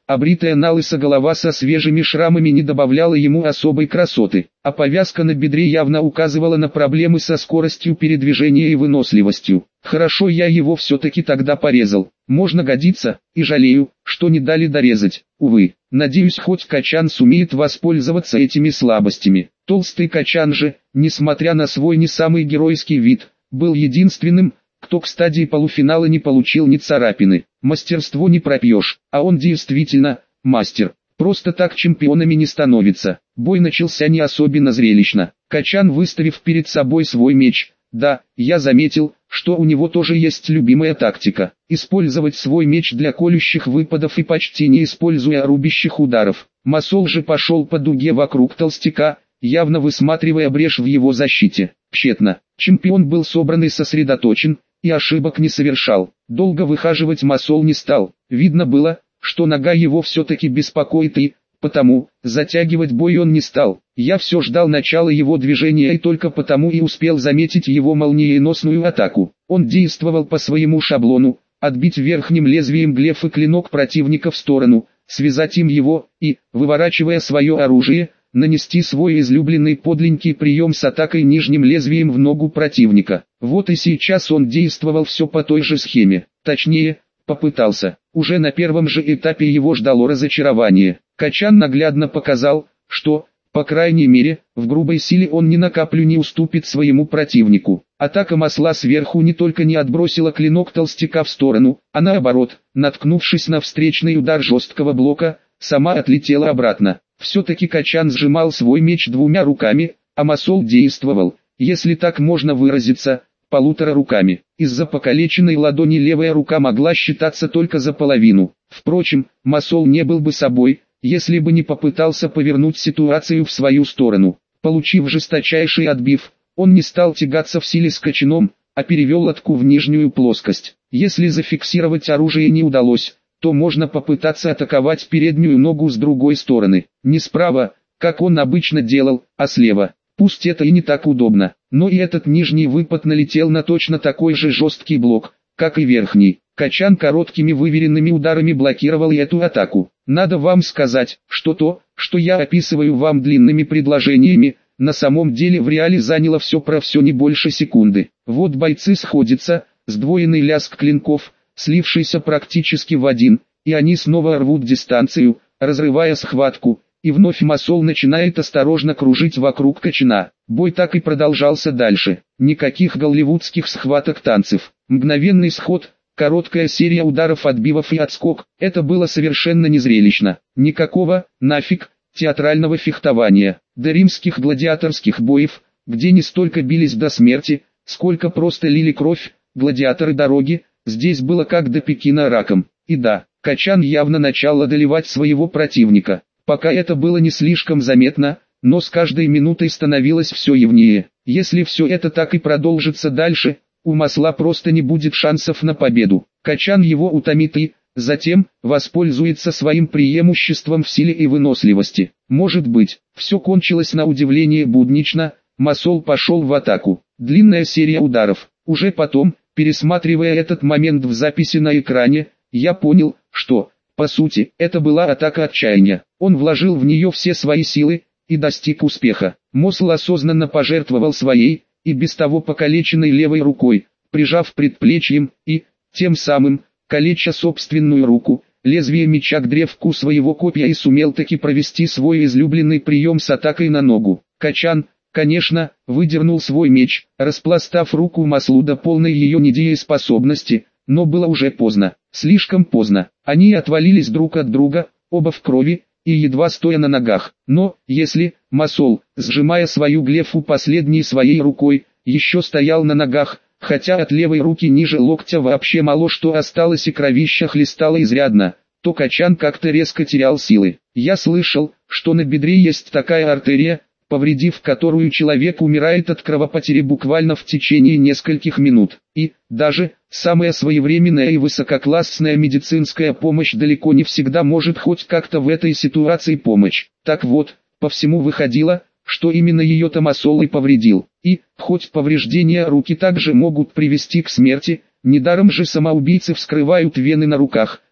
а бритая налысо голова со свежими шрамами не добавляла ему особой красоты, а повязка на бедре явно указывала на проблемы со скоростью передвижения и выносливостью. Хорошо, я его все-таки тогда порезал. Можно годится, и жалею, что не дали дорезать. Увы, надеюсь, хоть Качан сумеет воспользоваться этими слабостями. Толстый Качан же, несмотря на свой не самый геройский вид, был единственным, кто к стадии полуфинала не получил ни царапины. Мастерство не пропьешь, а он действительно мастер. Просто так чемпионами не становится. Бой начался не особенно зрелищно. Качан, выставив перед собой свой меч. Да, я заметил, что у него тоже есть любимая тактика. Использовать свой меч для колющих выпадов и почти не используя рубящих ударов. Масол же пошел по дуге вокруг толстяка, явно высматривая брешь в его защите. Тщетно. Чемпион был собран и сосредоточен, и ошибок не совершал. Долго выхаживать Масол не стал. Видно было, что нога его все-таки беспокоит, и потому затягивать бой он не стал. Я все ждал начала его движения и только потому и успел заметить его молниеносную атаку. Он действовал по своему шаблону: отбить верхним лезвием глеф и клинок противника в сторону, связать им его и, выворачивая свое оружие, нанести свой излюбленный подленький прием с атакой нижним лезвием в ногу противника. Вот и сейчас он действовал все по той же схеме. Точнее, попытался. Уже на первом же этапе его ждало разочарование. Качан наглядно показал, что, по крайней мере, в грубой силе он ни на каплю не уступит своему противнику. Атака Масла сверху не только не отбросила клинок толстяка в сторону, а наоборот, наткнувшись на встречный удар жесткого блока, сама отлетела обратно. Все-таки Качан сжимал свой меч двумя руками, а Масол действовал, если так можно выразиться, полутора руками. Из-за покалеченной ладони левая рука могла считаться только за половину. Впрочем, Масол не был бы собой, если бы не попытался повернуть ситуацию в свою сторону. Получив жесточайший отбив, он не стал тягаться в силе с Качаном, а перевел лодку в нижнюю плоскость. Если зафиксировать оружие не удалось, то можно попытаться атаковать переднюю ногу с другой стороны. Не справа, как он обычно делал, а слева. Пусть это и не так удобно, но и этот нижний выпад налетел на точно такой же жесткий блок, как и верхний. Качан короткими выверенными ударами блокировал и эту атаку. Надо вам сказать, что то, что я описываю вам длинными предложениями, на самом деле в реале заняло все про все не больше секунды. Вот бойцы сходятся, сдвоенный лязг клинков, слившийся практически в один, и они снова рвут дистанцию, разрывая схватку, и вновь Масол начинает осторожно кружить вокруг Качана. Бой так и продолжался дальше. Никаких голливудских схваток танцев. Мгновенный сход, короткая серия ударов, отбивов и отскок. Это было совершенно незрелищно. Никакого, нафиг, театрального фехтования. До римских гладиаторских боев, где не столько бились до смерти, сколько просто лили кровь, гладиаторы дороги, здесь было как до Пекина раком. И да, Качан явно начал одолевать своего противника. Пока это было не слишком заметно, но с каждой минутой становилось все явнее. Если все это так и продолжится дальше, у Масла просто не будет шансов на победу. Качан его утомит и, затем, воспользуется своим преимуществом в силе и выносливости. Может быть, все кончилось на удивление буднично. Масол пошел в атаку. Длинная серия ударов. Уже потом, пересматривая этот момент в записи на экране, я понял, что, по сути, это была атака отчаяния. Он вложил в нее все свои силы и достиг успеха. Масл осознанно пожертвовал своей, и без того покалеченной левой рукой, прижав предплечьем и, тем самым, калеча собственную руку, лезвие меча к древку своего копья, и сумел таки провести свой излюбленный прием с атакой на ногу. Качан, конечно, выдернул свой меч, распластав руку Маслу до полной ее недееспособности, но было уже поздно, слишком поздно. Они отвалились друг от друга, оба в крови, и едва стоя на ногах. Но, если Масол, сжимая свою глефу последней своей рукой, еще стоял на ногах, хотя от левой руки ниже локтя вообще мало что осталось и кровища хлестало изрядно, то Качан как-то резко терял силы. Я слышал, что на бедре есть такая артерия, повредив которую человек умирает от кровопотери буквально в течение нескольких минут. И, даже, самая своевременная и высококлассная медицинская помощь далеко не всегда может хоть как-то в этой ситуации помочь. Так вот, по всему выходило, что именно ее-то Масол и повредил. И, хоть повреждения руки также могут привести к смерти, недаром же самоубийцы вскрывают вены на руках,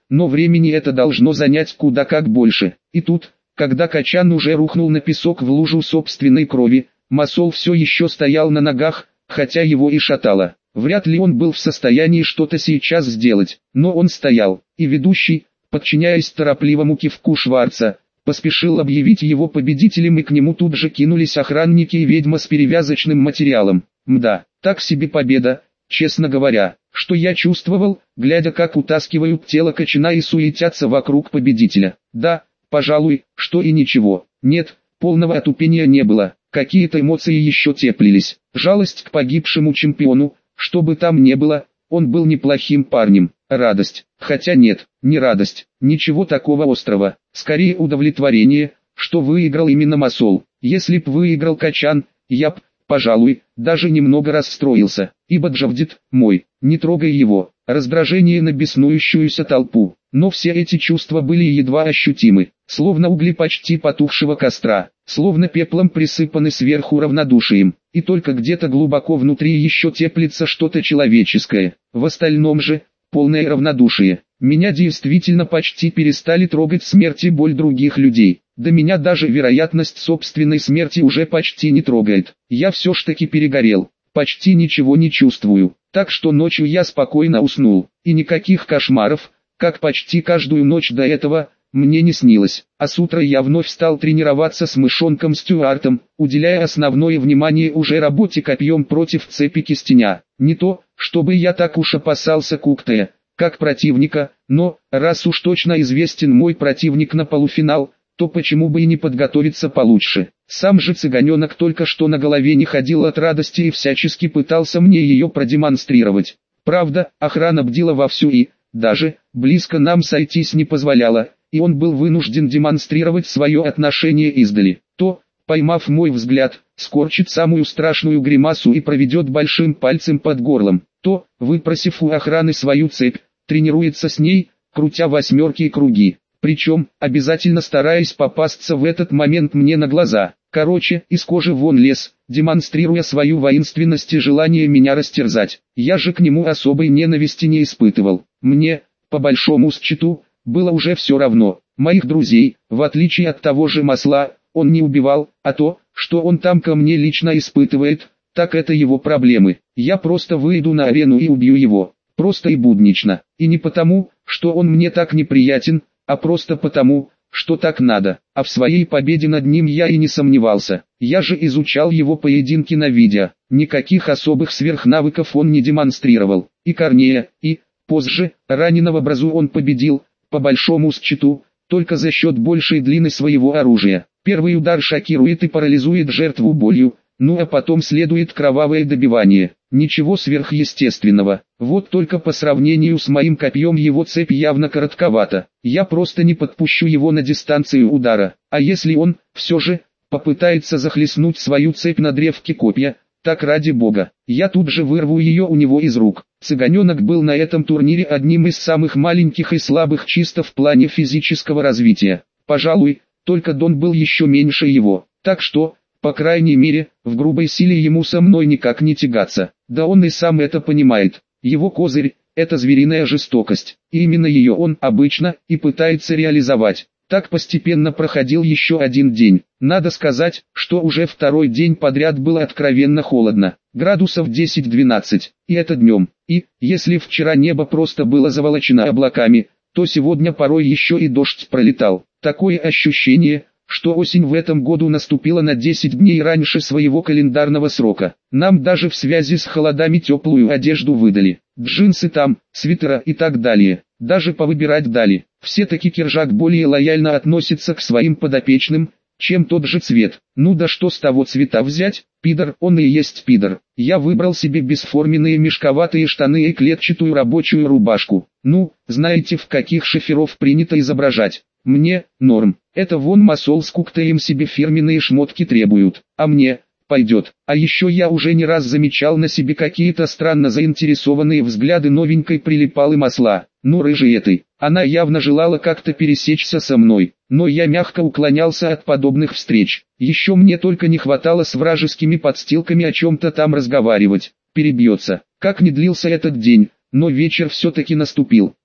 но времени это должно занять куда как больше. И тут, когда Качан уже рухнул на песок в лужу собственной крови, Масол все еще стоял на ногах, хотя его и шатало. Вряд ли он был в состоянии что-то сейчас сделать, но он стоял, и ведущий, подчиняясь торопливому кивку Шварца, поспешил объявить его победителем, и к нему тут же кинулись охранники и ведьма с перевязочным материалом. Мда, так себе победа, честно говоря, что я чувствовал, глядя как утаскивают тело Качана и суетятся вокруг победителя. Да, пожалуй, что и ничего. Нет, полного отупения не было, какие-то эмоции еще теплились. Жалость к погибшему чемпиону, что бы там ни было, он был неплохим парнем. Радость, хотя нет, не радость, ничего такого острого, скорее удовлетворение, что выиграл именно Масол. Если б выиграл Качан, я б, пожалуй, даже немного расстроился, ибо Джавдит, мой, не трогай его, раздражение на беснующуюся толпу. Но все эти чувства были едва ощутимы, словно угли почти потухшего костра, словно пеплом присыпаны сверху равнодушием, и только где-то глубоко внутри еще теплится что-то человеческое, в остальном же, полное равнодушие. Меня действительно почти перестали трогать смерть и боль других людей, да меня даже вероятность собственной смерти уже почти не трогает. Я все ж таки перегорел, почти ничего не чувствую, так что ночью я спокойно уснул, и никаких кошмаров, как почти каждую ночь до этого, мне не снилось. А с утра я вновь стал тренироваться с мышонком Стюартом, уделяя основное внимание уже работе копьем против цепи кистеня. Не то, чтобы я так уж опасался Куктая, как противника, но, раз уж точно известен мой противник на полуфинал, то почему бы и не подготовиться получше. Сам же цыганенок только что на голове не ходил от радости и всячески пытался мне ее продемонстрировать. Правда, охрана бдила вовсю и, даже, близко нам сойтись не позволяла, и он был вынужден демонстрировать свое отношение издали. То, поймав мой взгляд, скорчит самую страшную гримасу и проведет большим пальцем под горлом, то, выпросив у охраны свою цепь, тренируется с ней, крутя восьмерки и круги, причем, обязательно стараясь попасться в этот момент мне на глаза. Короче, из кожи вон лез, демонстрируя свою воинственность и желание меня растерзать. Я же к нему особой ненависти не испытывал. Мне, по большому счету, было уже все равно. Моих друзей, в отличие от того же Масла, он не убивал, а то, что он там ко мне лично испытывает, так это его проблемы. Я просто выйду на арену и убью его. Просто и буднично. И не потому, что он мне так неприятен, а просто потому, что так надо. А в своей победе над ним я и не сомневался. Я же изучал его поединки на видео. Никаких особых сверхнавыков он не демонстрировал. И Корнея, и, позже, раненого Бразу он победил, по большому счету, только за счет большей длины своего оружия. Первый удар шокирует и парализует жертву болью, ну а потом следует кровавое добивание. Ничего сверхъестественного. Вот только по сравнению с моим копьем его цепь явно коротковата. Я просто не подпущу его на дистанцию удара. А если он, все же, попытается захлестнуть свою цепь на древке копья, так ради бога, я тут же вырву ее у него из рук. Цыганенок был на этом турнире одним из самых маленьких и слабых чисто в плане физического развития. Пожалуй, только Дон был еще меньше его. Так что, по крайней мере, в грубой силе ему со мной никак не тягаться. Да он и сам это понимает. Его козырь – это звериная жестокость. И именно ее он обычно и пытается реализовать. Так постепенно проходил еще один день. Надо сказать, что уже второй день подряд было откровенно холодно. Градусов 10-12. И это днем. И, если вчера небо просто было заволочено облаками, то сегодня порой еще и дождь пролетал. Такое ощущение, что осень в этом году наступила на 10 дней раньше своего календарного срока. Нам даже в связи с холодами теплую одежду выдали. Джинсы там, свитера и так далее. Даже повыбирать дали. Все-таки Киржак более лояльно относится к своим подопечным, чем тот же цвет. Ну да что с того цвета взять, пидор, он и есть пидор. Я выбрал себе бесформенные мешковатые штаны и клетчатую рабочую рубашку. Ну, знаете, в каких шоферов принято изображать. Мне, норм. Это вон Масол с Куктаем себе фирменные шмотки требуют. А мне, пойдет. А еще я уже не раз замечал на себе какие-то странно заинтересованные взгляды новенькой прилипалы Масла. Ну рыжей этой. Она явно желала как-то пересечься со мной. Но я мягко уклонялся от подобных встреч. Еще мне только не хватало с вражескими подстилками о чем-то там разговаривать. Перебьется. Как ни длился этот день, но вечер все-таки наступил.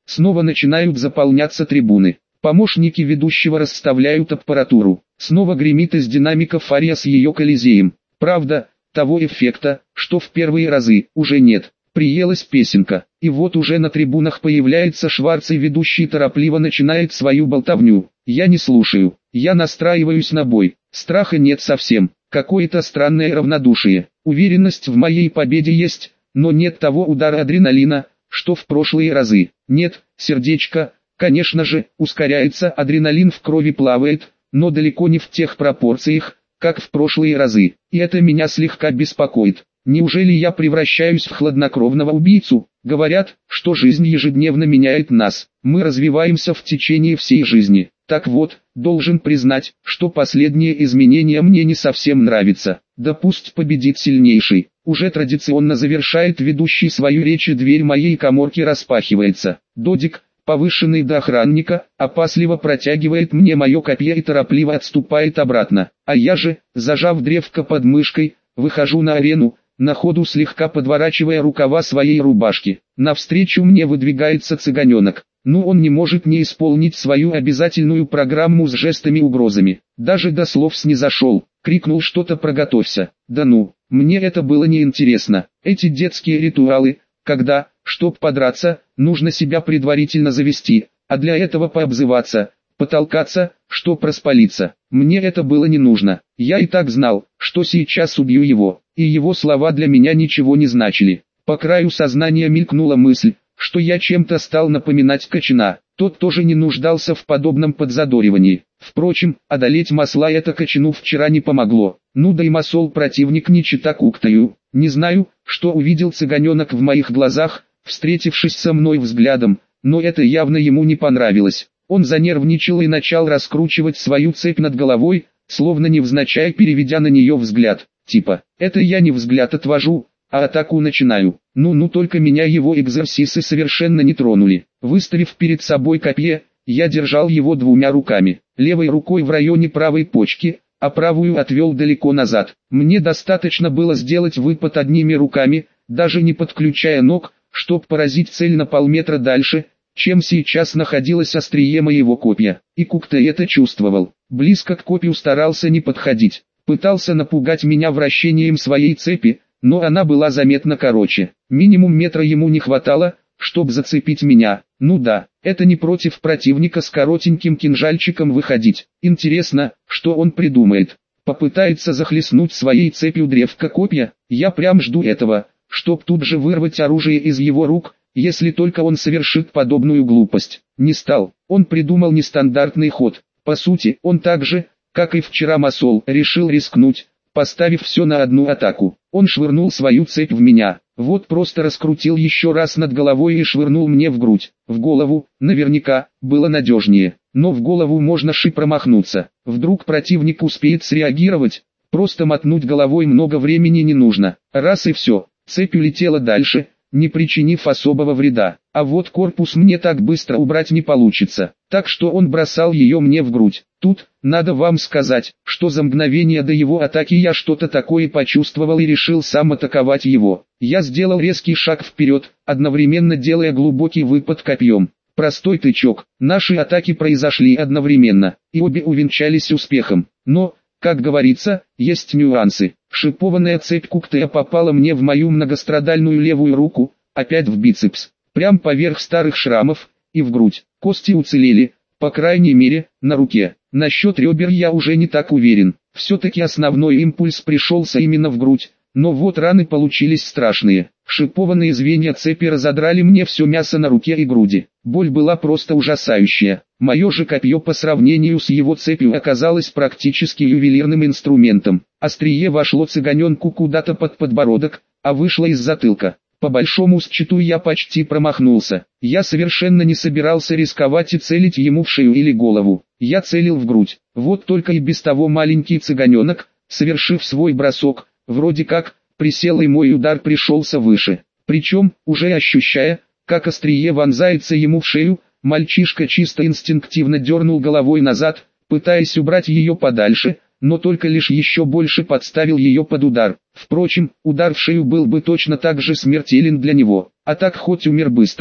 Снова начинают заполняться трибуны. Помощники ведущего расставляют аппаратуру. Снова гремит из динамиков ария с ее Колизеем. Правда, того эффекта, что в первые разы, уже нет. Приелась песенка, и вот уже на трибунах появляется Шварц, и ведущий торопливо начинает свою болтовню. Я не слушаю, я настраиваюсь на бой. Страха нет совсем, какое-то странное равнодушие. Уверенность в моей победе есть, но нет того удара адреналина, что в прошлые разы. Нет, сердечко, конечно же, ускоряется, адреналин в крови плавает, но далеко не в тех пропорциях, как в прошлые разы, и это меня слегка беспокоит. Неужели я превращаюсь в хладнокровного убийцу? Говорят, что жизнь ежедневно меняет нас. Мы развиваемся в течение всей жизни. Так вот, должен признать, что последние изменения мне не совсем нравятся. Да пусть победит сильнейший. Уже традиционно завершает ведущий свою речь, и дверь моей каморки распахивается. Додик, повышенный до охранника, опасливо протягивает мне мое копье и торопливо отступает обратно. А я же, зажав древко под мышкой, выхожу на арену, на ходу слегка подворачивая рукава своей рубашки. Навстречу мне выдвигается цыганенок. Ну, он не может не исполнить свою обязательную программу с жестами и угрозами. Даже до слов снизошел, крикнул что-то про «готовься». Да ну, мне это было неинтересно. Эти детские ритуалы, когда, чтоб подраться, нужно себя предварительно завести, а для этого пообзываться, потолкаться, чтоб распалиться. Мне это было не нужно. Я и так знал, что сейчас убью его, и его слова для меня ничего не значили. По краю сознания мелькнула мысль, что я чем-то стал напоминать Кочана. Тот тоже не нуждался в подобном подзадоривании. Впрочем, одолеть Масла это Кочану вчера не помогло. Ну да и Масол противник не чита Куктаю. Не знаю, что увидел цыганенок в моих глазах, встретившись со мной взглядом, но это явно ему не понравилось. Он занервничал и начал раскручивать свою цепь над головой, словно невзначай переведя на нее взгляд. Типа, это я не взгляд отвожу, а атаку начинаю. Ну только меня его экзерсисы совершенно не тронули. Выставив перед собой копье, я держал его двумя руками. Левой рукой в районе правой почки, а правую отвел далеко назад. Мне достаточно было сделать выпад одними руками, даже не подключая ног, чтобы поразить цель на полметра дальше, чем сейчас находилось острие моего копья. И Кукта это чувствовал. Близко к копью старался не подходить. Пытался напугать меня вращением своей цепи, но она была заметно короче. Минимум метра ему не хватало, чтобы зацепить меня. Ну да, это не против противника с коротеньким кинжальчиком выходить. Интересно, что он придумает. Попытается захлестнуть своей цепью древко копья? Я прям жду этого, чтоб тут же вырвать оружие из его рук, если только он совершит подобную глупость. Не стал. Он придумал нестандартный ход. По сути, он так же, как и вчера Масол, решил рискнуть, поставив все на одну атаку. Он швырнул свою цепь в меня. Вот просто раскрутил еще раз над головой и швырнул мне в грудь. В голову, наверняка, было надежнее. Но в голову можно промахнуться. Вдруг противник успеет среагировать. Просто мотнуть головой много времени не нужно. Раз и все. Цепь улетела дальше, не причинив особого вреда. А вот корпус мне так быстро убрать не получится. Так что он бросал ее мне в грудь. Тут, надо вам сказать, что за мгновение до его атаки я что-то такое почувствовал и решил сам атаковать его. Я сделал резкий шаг вперед, одновременно делая глубокий выпад копьем. Простой тычок. Наши атаки произошли одновременно, и обе увенчались успехом. Но, как говорится, есть нюансы. Шипованная цепь Куктая попала мне в мою многострадальную левую руку, опять в бицепс, прям поверх старых шрамов, и в грудь. Кости уцелели, по крайней мере, на руке. Насчет ребер я уже не так уверен. Все-таки основной импульс пришелся именно в грудь, но вот раны получились страшные. Шипованные звенья цепи разодрали мне все мясо на руке и груди. Боль была просто ужасающая. Мое же копье по сравнению с его цепью оказалось практически ювелирным инструментом. Острие вошло цыганенку куда-то под подбородок, а вышло из затылка. По большому счету я почти промахнулся. Я совершенно не собирался рисковать и целить ему в шею или голову. Я целил в грудь. Вот только и без того маленький цыганенок, совершив свой бросок, вроде как, присел, и мой удар пришелся выше. Причем, уже ощущая, как острие вонзается ему в шею, мальчишка чисто инстинктивно дернул головой назад, пытаясь убрать ее подальше, но только лишь еще больше подставил ее под удар. Впрочем, удар в шею был бы точно так же смертелен для него, а так хоть умер быстро.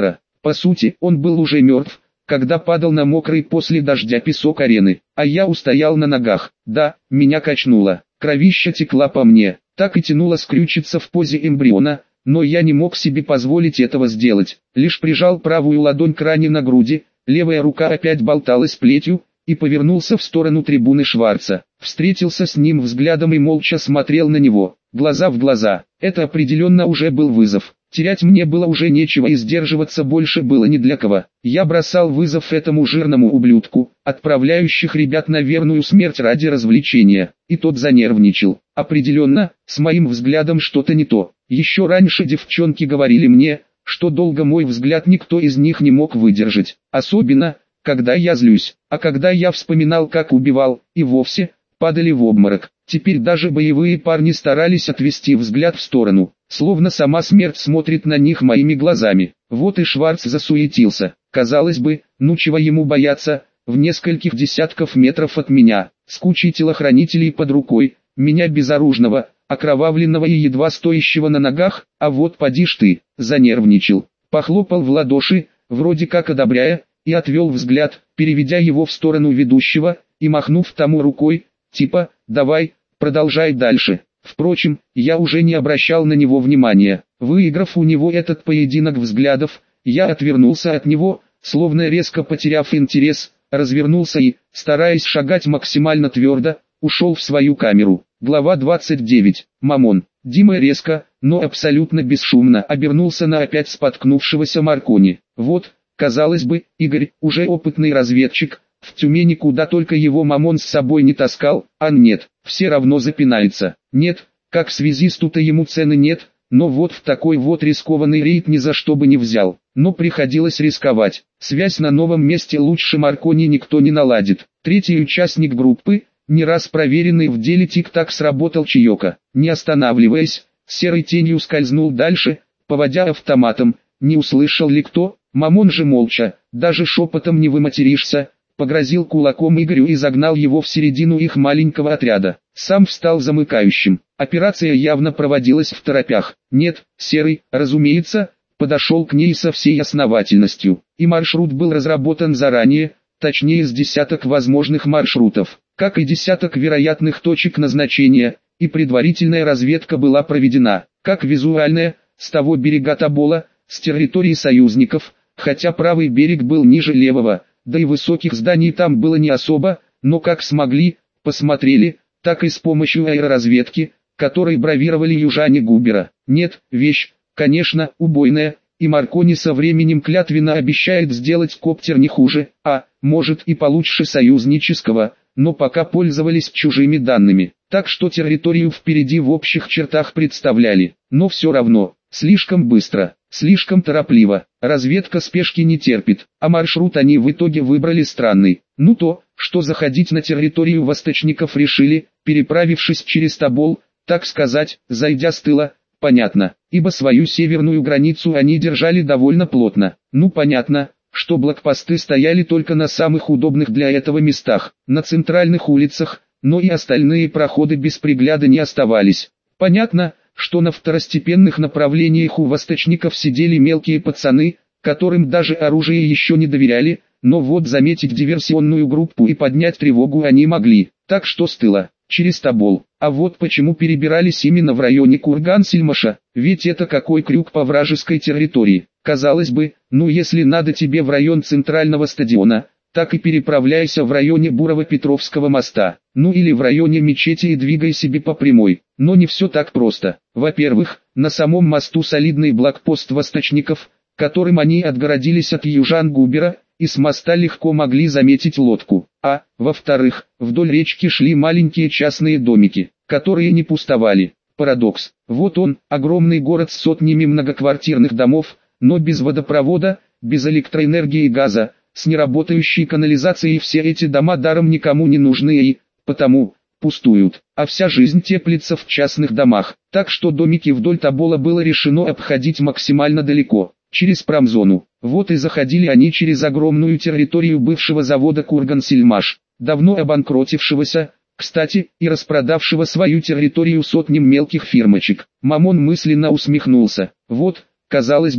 По сути, он был уже мертв, когда падал на мокрый после дождя песок арены, а я устоял на ногах. Да, меня качнуло, кровища текла по мне, так и тянуло скрючиться в позе эмбриона, но я не мог себе позволить этого сделать, лишь прижал правую ладонь к ране на груди, левая рука опять болталась плетью, и повернулся в сторону трибуны Шварца, встретился с ним взглядом и молча смотрел на него, глаза в глаза. Это определенно уже был вызов. Терять мне было уже нечего и сдерживаться больше было не для кого. Я бросал вызов этому жирному ублюдку, отправляющих ребят на верную смерть ради развлечения, и тот занервничал. Определенно, с моим взглядом что-то не то. Еще раньше девчонки говорили мне, что долго мой взгляд никто из них не мог выдержать, особенно, когда я злюсь, а когда я вспоминал, как убивал, и вовсе падали в обморок. Теперь даже боевые парни старались отвести взгляд в сторону, словно сама смерть смотрит на них моими глазами. Вот и Шварц засуетился. Казалось бы, ну чего ему бояться, в нескольких десятков метров от меня, с кучей телохранителей под рукой, меня безоружного, окровавленного и едва стоящего на ногах, а вот поди ж ты, занервничал, похлопал в ладоши, вроде как одобряя, и отвел взгляд, переведя его в сторону ведущего, и махнув тому рукой, типа, давай, продолжай дальше. Впрочем, я уже не обращал на него внимания. Выиграв у него этот поединок взглядов, я отвернулся от него, словно резко потеряв интерес, развернулся и, стараясь шагать максимально твердо, ушел в свою камеру. Глава 29. Мамон. Дима резко, но абсолютно бесшумно обернулся на опять споткнувшегося Маркони. Вот, казалось бы, Игорь, уже опытный разведчик, в Тюмени куда только его Мамон с собой не таскал, а нет, все равно запинается. Нет, как связисту-то ему цены нет, но вот в такой вот рискованный рейд ни за что бы не взял. Но приходилось рисковать. Связь на новом месте лучше Маркони никто не наладит. Третий участник группы, не раз проверенный в деле тик-так, сработал чаека. Не останавливаясь, серой тенью скользнул дальше, поводя автоматом. Не услышал ли кто? Мамон же молча, даже шепотом не выматеришься, погрозил кулаком Игорю и загнал его в середину их маленького отряда. Сам встал замыкающим. Операция явно проводилась второпях. Нет, Серый, разумеется, подошел к ней со всей основательностью. И маршрут был разработан заранее, точнее с десяток возможных маршрутов, как и десяток вероятных точек назначения, и предварительная разведка была проведена, как визуальная, с того берега Тобола, с территории союзников, хотя правый берег был ниже левого, да и высоких зданий там было не особо, но как смогли, посмотрели, так и с помощью аэроразведки, которой бравировали южане Губера. Нет, вещь, конечно, убойная, и Маркони со временем клятвенно обещает сделать коптер не хуже, а, может и получше союзнического, но пока пользовались чужими данными, так что территорию впереди в общих чертах представляли, но все равно, слишком быстро, слишком торопливо, разведка спешки не терпит, а маршрут они в итоге выбрали странный. Ну то, что заходить на территорию восточников решили, переправившись через Тобол, так сказать, зайдя с тыла, понятно, ибо свою северную границу они держали довольно плотно. Ну понятно, что блокпосты стояли только на самых удобных для этого местах, на центральных улицах, но и остальные проходы без пригляда не оставались. Понятно, что на второстепенных направлениях у восточников сидели мелкие пацаны, которым даже оружие еще не доверяли, но вот заметить диверсионную группу и поднять тревогу они могли, так что с тыла, через Тобол. А вот почему перебирались именно в районе Курган-Сельмаша, ведь это какой крюк по вражеской территории. Казалось бы, ну если надо тебе в район центрального стадиона, так и переправляйся в районе Бурово-Петровского моста, ну или в районе мечети и двигай себе по прямой. Но не все так просто. Во-первых, на самом мосту солидный блокпост восточников, которым они отгородились от южан Губера, и с моста легко могли заметить лодку. А, во-вторых, вдоль речки шли маленькие частные домики, которые не пустовали. Парадокс. Вот он, огромный город с сотнями многоквартирных домов, но без водопровода, без электроэнергии и газа, с неработающей канализацией. Все эти дома даром никому не нужны и, потому, пустуют, а вся жизнь теплится в частных домах. Так что домики вдоль Тобола было решено обходить максимально далеко, через промзону. Вот и заходили они через огромную территорию бывшего завода Курган-Сельмаш, давно обанкротившегося, кстати, и распродавшего свою территорию сотням мелких фирмочек. Мамон мысленно усмехнулся. Вот, казалось бы,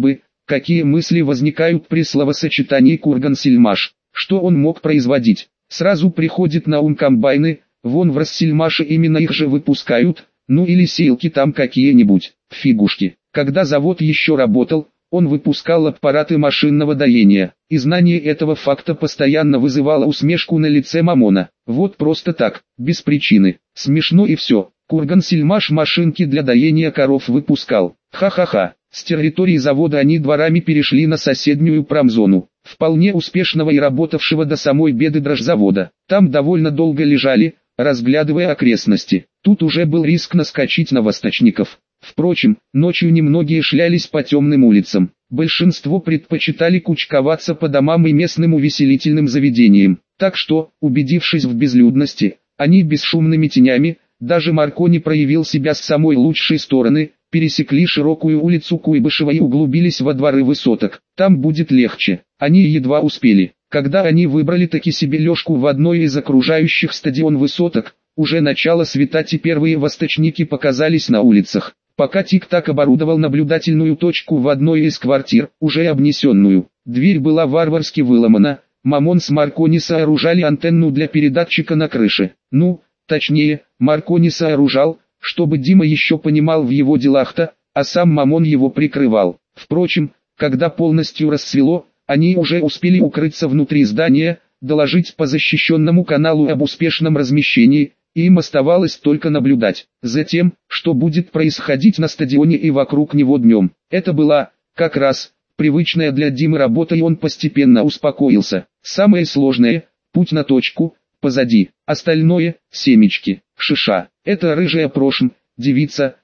какие мысли возникают при словосочетании Курган-Сельмаш. Что он мог производить? Сразу приходит на ум комбайны, вон в Россельмаше именно их же выпускают, ну или сеялки там какие-нибудь, фигушки. Когда завод еще работал, он выпускал аппараты машинного доения, и знание этого факта постоянно вызывало усмешку на лице Мамона. Вот просто так, без причины, смешно и все. Курган-Сельмаш машинки для доения коров выпускал. Ха-ха-ха. С территории завода они дворами перешли на соседнюю промзону, вполне успешного и работавшего до самой беды дрожжавода. Там довольно долго лежали, разглядывая окрестности. Тут уже был риск наскочить на восточников. Впрочем, ночью немногие шлялись по темным улицам. Большинство предпочитали кучковаться по домам и местным увеселительным заведениям. Так что, убедившись в безлюдности, они бесшумными тенями, даже Маркони проявил себя с самой лучшей стороны, пересекли широкую улицу Куйбышева и углубились во дворы высоток. Там будет легче. Они едва успели. Когда они выбрали таки себе лёжку в одной из окружающих стадион высоток, уже начало светать и первые восточники показались на улицах. Пока Тик-Так оборудовал наблюдательную точку в одной из квартир, уже обнесенную. Дверь была варварски выломана, Мамон с Маркони сооружали антенну для передатчика на крыше. Точнее, Маркони сооружал, чтобы Дима еще понимал в его делах-то, а сам Мамон его прикрывал. Впрочем, когда полностью рассвело, они уже успели укрыться внутри здания, доложить по защищенному каналу об успешном размещении, и им оставалось только наблюдать за тем, что будет происходить на стадионе и вокруг него днем. Это была, как раз, привычная для Димы работа, и он постепенно успокоился. Самое сложное – путь на точку, позади, остальное – семечки, шиша. Эта рыжая прошм, девица,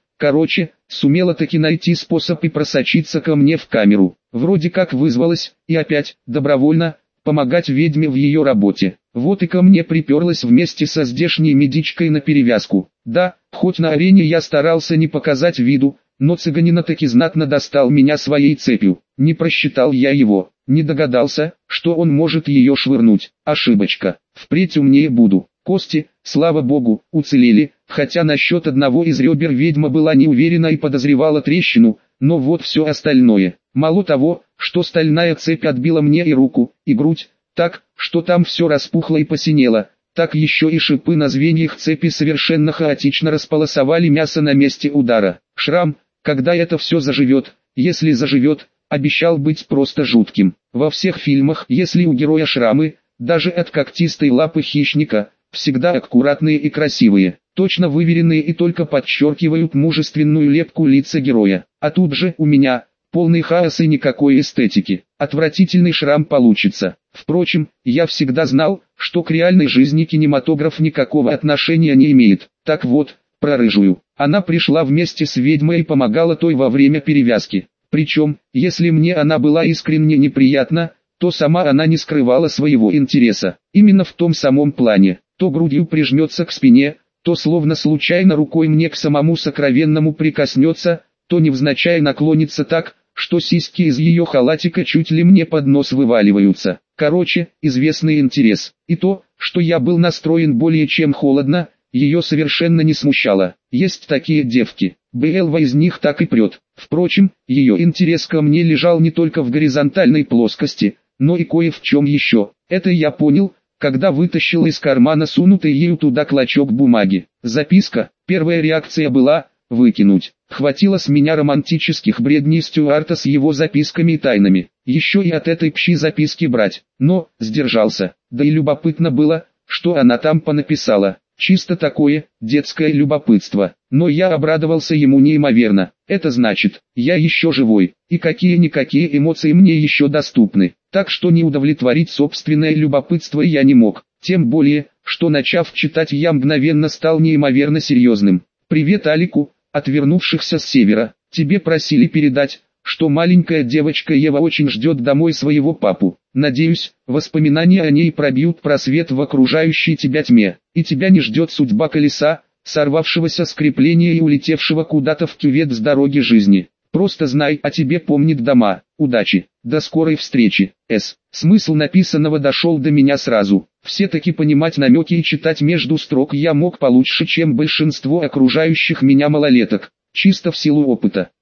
сумела таки найти способ и просочиться ко мне в камеру. Вроде как вызвалась, и опять, добровольно, помогать ведьме в ее работе. Вот и ко мне приперлась вместе со здешней медичкой на перевязку. Да, хоть на арене я старался не показать виду, но цыганина таки знатно достал меня своей цепью. Не просчитал я его, не догадался, что он может ее швырнуть. Ошибочка. Впредь умнее буду. Кости, слава богу, уцелели, хотя насчет одного из ребер ведьма была не уверена и подозревала трещину, но вот все остальное. Мало того, что стальная цепь отбила мне и руку, и грудь, так, что там все распухло и посинело, так еще и шипы на звеньях цепи совершенно хаотично располосовали мясо на месте удара. Шрам, когда это все заживет, если заживет, обещал быть просто жутким. Во всех фильмах, если у героя шрамы, даже от когтистой лапы хищника, всегда аккуратные и красивые, точно выверенные и только подчеркивают мужественную лепку лица героя. А тут же у меня полный хаос и никакой эстетики. Отвратительный шрам получится. Впрочем, я всегда знал, что к реальной жизни кинематограф никакого отношения не имеет. Так вот, про рыжую. Она пришла вместе с ведьмой и помогала той во время перевязки. Причем, если мне она была искренне неприятна, то сама она не скрывала своего интереса. Именно в том самом плане. То грудью прижмется к спине, то словно случайно рукой мне к самому сокровенному прикоснется, то невзначай наклонится так, что сиськи из ее халатика чуть ли мне под нос вываливаются. Известный интерес. И то, что я был настроен более чем холодно, ее совершенно не смущало. Есть такие девки, Белва из них так и прет. Впрочем, ее интерес ко мне лежал не только в горизонтальной плоскости, но и кое в чем еще. Это я понял, когда вытащил из кармана сунутый ею туда клочок бумаги. Записка. Первая реакция была – выкинуть. Хватило с меня романтических бредней Стюарта с его записками и тайнами. Еще и от этой пщи записки брать. Но, сдержался. Да и любопытно было, что она там понаписала. Чисто такое, детское любопытство. Но я обрадовался ему неимоверно. Это значит, я еще живой, и какие-никакие эмоции мне еще доступны. Так что не удовлетворить собственное любопытство я не мог. Тем более, что начав читать, я мгновенно стал неимоверно серьезным. «Привет Алику, отвернувшихся с севера. Тебе просили передать, что маленькая девочка Ева очень ждет домой своего папу. Надеюсь, воспоминания о ней пробьют просвет в окружающей тебя тьме, и тебя не ждет судьба колеса, сорвавшегося с крепления и улетевшего куда-то в кювет с дороги жизни. Просто знай, о тебе помнит дома. Удачи. До скорой встречи. С. Смысл написанного дошел до меня сразу. Все-таки понимать намеки и читать между строк я мог получше, чем большинство окружающих меня малолеток. Чисто в силу опыта. И,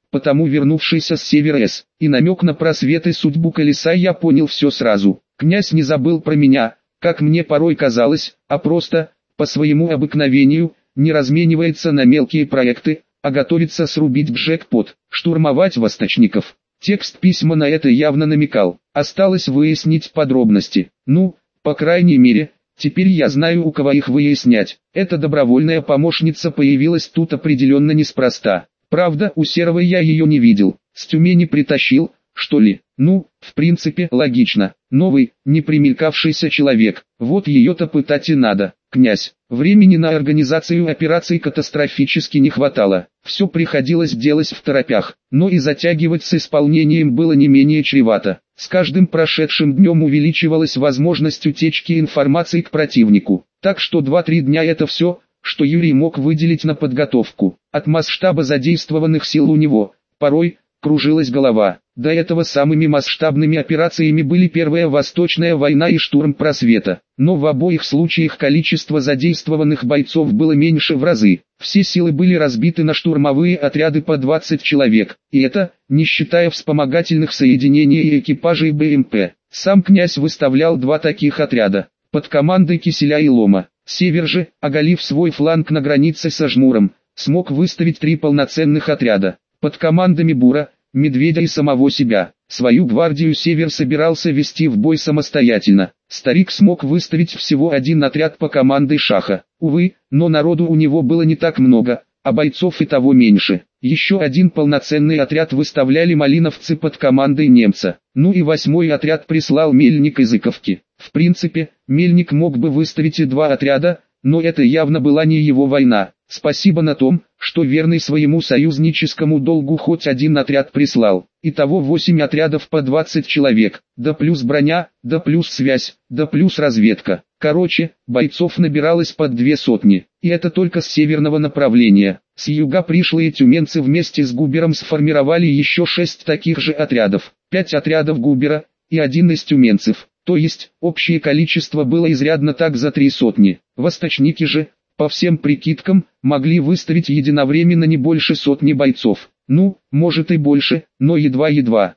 потому вернувшийся с севера и намек на просвет и судьбу колеса я понял все сразу. Князь не забыл про меня, как мне порой казалось, а просто, по своему обыкновению, не разменивается на мелкие проекты, а готовится срубить джекпот, штурмовать восточников. Текст письма на это явно намекал. Осталось выяснить подробности. Ну, по крайней мере, теперь я знаю, у кого их выяснять. Эта добровольная помощница появилась тут определенно неспроста. Правда, у Серого я ее не видел. С Тюмени притащил, что ли? Ну, в принципе, логично. Новый, не примелькавшийся человек. Вот ее-то пытать и надо. Князь. Времени на организацию операций катастрофически не хватало. Все приходилось делать второпях. Но и затягивать с исполнением было не менее чревато. С каждым прошедшим днем увеличивалась возможность утечки информации к противнику. Так что 2-3 дня это все, что Юрий мог выделить на подготовку. От масштаба задействованных сил у него, порой, кружилась голова. До этого самыми масштабными операциями были Первая Восточная война и штурм Просвета. Но в обоих случаях количество задействованных бойцов было меньше в разы. Все силы были разбиты на штурмовые отряды по 20 человек. И это, не считая вспомогательных соединений и экипажей БМП. Сам князь выставлял 2 таких отряда, под командой Киселя и Лома. Север же, оголив свой фланг на границе со Жмуром, смог выставить 3 полноценных отряда, под командами Бура, Медведя и самого себя. Свою гвардию Север собирался вести в бой самостоятельно. Старик смог выставить всего 1 отряд по команде Шаха. Увы, но народу у него было не так много, а бойцов и того меньше. Еще 1 полноценный отряд выставляли малиновцы под командой немца. Ну и 8-й отряд прислал Мельник из Иковки. В принципе, Мельник мог бы выставить и 2 отряда, но это явно была не его война. Спасибо на том, что верный своему союзническому долгу хоть 1 отряд прислал. Итого 8 отрядов по 20 человек, да плюс броня, да плюс связь, да плюс разведка. Короче, бойцов набиралось под 200. И это только с северного направления. С юга пришлые тюменцы вместе с Губером сформировали еще 6 таких же отрядов. 5 отрядов Губера и 1 из тюменцев. То есть, общее количество было изрядно так за 300. Восточники же, по всем прикидкам, могли выставить единовременно не больше 100 бойцов. Ну, может и больше, но едва-едва.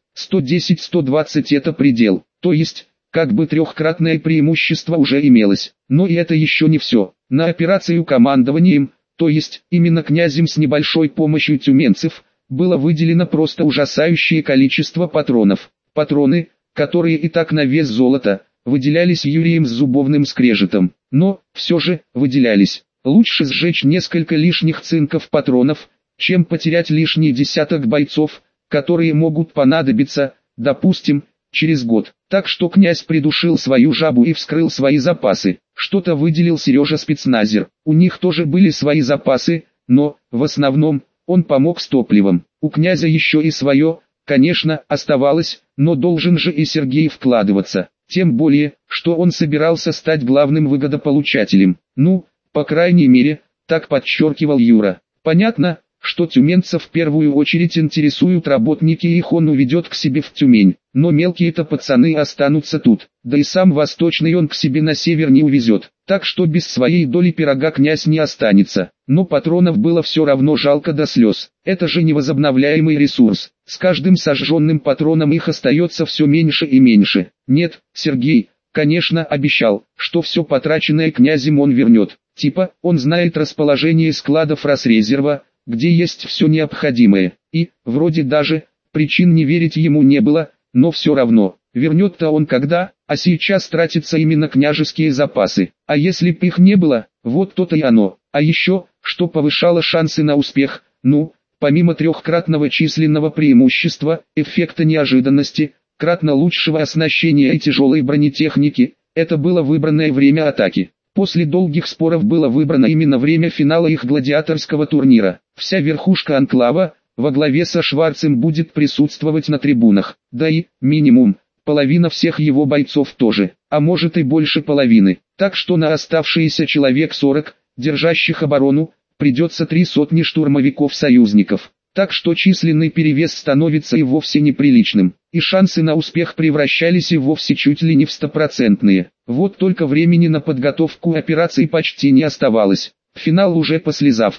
110-120 это предел. То есть, как бы 3-кратное преимущество уже имелось. Но и это еще не все. На операцию командованием, то есть, именно князем с небольшой помощью тюменцев, было выделено просто ужасающее количество патронов. Патроны, которые и так на вес золота, выделялись Юрием с зубовным скрежетом. Но, все же, выделялись. Лучше сжечь несколько лишних цинков патронов, чем потерять лишний десяток бойцов, которые могут понадобиться, допустим, через год. Так что князь придушил свою жабу и вскрыл свои запасы. Что-то выделил Сережа спецназер. У них тоже были свои запасы, но, в основном, он помог с топливом. У князя еще и свое, конечно, оставалось, но должен же и Сергей вкладываться. Тем более, что он собирался стать главным выгодополучателем. Ну, по крайней мере, так подчеркивал Юра. Понятно, что тюменцев в первую очередь интересуют работники и их он уведет к себе в Тюмень. Но мелкие-то пацаны останутся тут. Да и сам Восточный он к себе на север не увезет. Так что без своей доли пирога князь не останется. Но патронов было все равно жалко до слез. Это же невозобновляемый ресурс. С каждым сожженным патроном их остается все меньше и меньше. Нет, Сергей, конечно, обещал, что все потраченное князем он вернет. Типа, он знает расположение складов Росрезерва, где есть все необходимое. И, вроде даже, причин не верить ему не было, но все равно, вернет-то он когда, а сейчас тратятся именно княжеские запасы. А если б их не было, вот то-то и оно. А еще, что повышало шансы на успех, ну, помимо 3-кратного численного преимущества, эффекта неожиданности, кратно лучшего оснащения и тяжелой бронетехники, это было выбранное время атаки. После долгих споров было выбрано именно время финала их гладиаторского турнира. Вся верхушка анклава, во главе со Шварцем, будет присутствовать на трибунах. Да и, минимум, половина всех его бойцов тоже, а может и больше половины. Так что на оставшиеся человек 40, держащих оборону, придется 300 штурмовиков-союзников. Так что численный перевес становится и вовсе неприличным, и шансы на успех превращались и вовсе чуть ли не в 100%. Вот только времени на подготовку операции почти не оставалось. Финал уже послезавтра.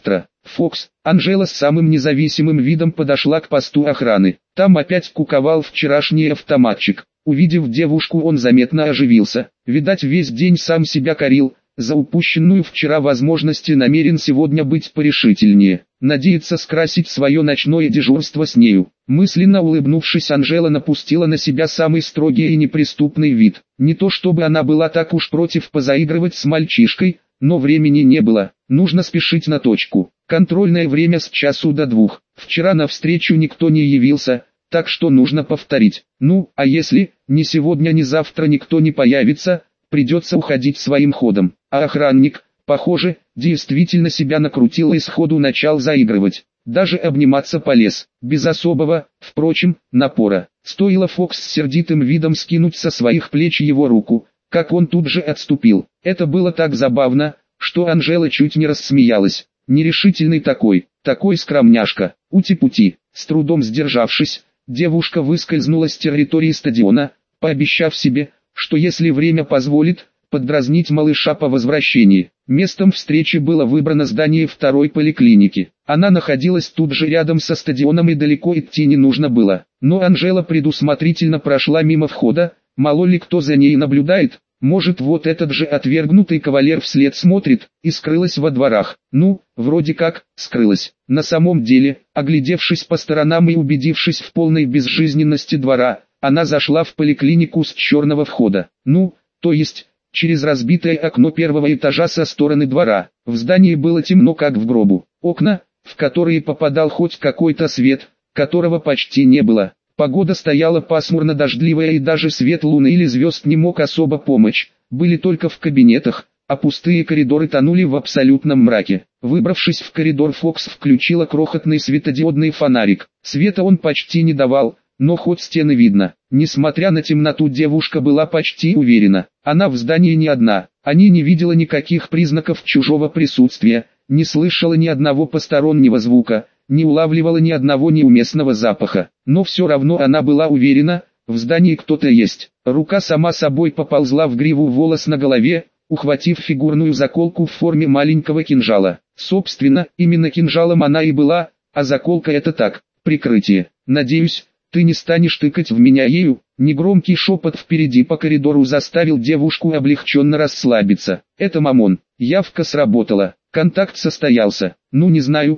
Фокс. Анжела с самым независимым видом подошла к посту охраны. Там опять куковал вчерашний автоматчик. Увидев девушку, он заметно оживился. Видать, весь день сам себя корил. За упущенную вчера возможность и намерен сегодня быть порешительнее. Надеется скрасить свое ночное дежурство с нею. Мысленно улыбнувшись, Анжела напустила на себя самый строгий и неприступный вид. Не то чтобы она была так уж против позаигрывать с мальчишкой, но времени не было. Нужно спешить на точку. Контрольное время с 1 до 2. Вчера на встречу никто не явился, так что нужно повторить. Ну, а если ни сегодня, ни завтра никто не появится, придется уходить своим ходом. А охранник, похоже, действительно себя накрутил и сходу начал заигрывать. Даже обниматься полез, без особого, впрочем, напора. Стоило Фокс с сердитым видом скинуть со своих плеч его руку, как он тут же отступил. Это было так забавно, что Анжела чуть не рассмеялась. Нерешительный такой скромняшка, ути-пути. С трудом сдержавшись, девушка выскользнула с территории стадиона, пообещав себе, что если время позволит, поддразнить малыша по возвращении. Местом встречи было выбрано здание второй поликлиники. Она находилась тут же рядом со стадионом и далеко идти не нужно было. Но Анжела предусмотрительно прошла мимо входа, мало ли кто за ней наблюдает, может вот этот же отвергнутый кавалер вслед смотрит, и скрылась во дворах. Ну, вроде как, скрылась. На самом деле, оглядевшись по сторонам и убедившись в полной безжизненности двора, она зашла в поликлинику с черного входа. Ну, то есть, через разбитое окно первого этажа со стороны двора. В здании было темно как в гробу. Окна, в которые попадал хоть какой-то свет, которого почти не было. Погода стояла пасмурно-дождливая и даже свет луны или звезд не мог особо помочь, были только в кабинетах, а пустые коридоры тонули в абсолютном мраке. Выбравшись в коридор, Фокс включила крохотный светодиодный фонарик. Света он почти не давал, но хоть стены видно. Несмотря на темноту, девушка была почти уверена, она в здании не одна. Она не видела никаких признаков чужого присутствия, не слышала ни одного постороннего звука, не улавливала ни одного неуместного запаха. Но все равно она была уверена, в здании кто-то есть. Рука сама собой поползла в гриву волос на голове, ухватив фигурную заколку в форме маленького кинжала. Собственно, именно кинжалом она и была, а заколка это так, прикрытие. «Надеюсь, ты не станешь тыкать в меня ею». Негромкий шепот впереди по коридору заставил девушку облегченно расслабиться. Это Мамон. Явка сработала. Контакт состоялся. «Ну не знаю,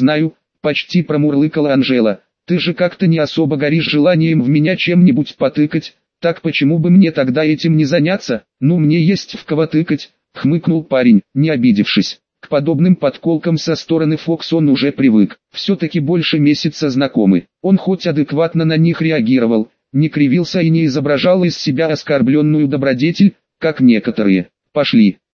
почти промурлыкала Анжела. «Ты же как-то не особо горишь желанием в меня чем-нибудь потыкать, так почему бы мне тогда этим не заняться?» «Ну мне есть в кого тыкать», — хмыкнул парень, не обидевшись. К подобным подколкам со стороны Фокс он уже привык. Все-таки больше месяца знакомы. Он хоть адекватно на них реагировал, не кривился и не изображал из себя оскорбленную добродетель, как некоторые. «Пошли».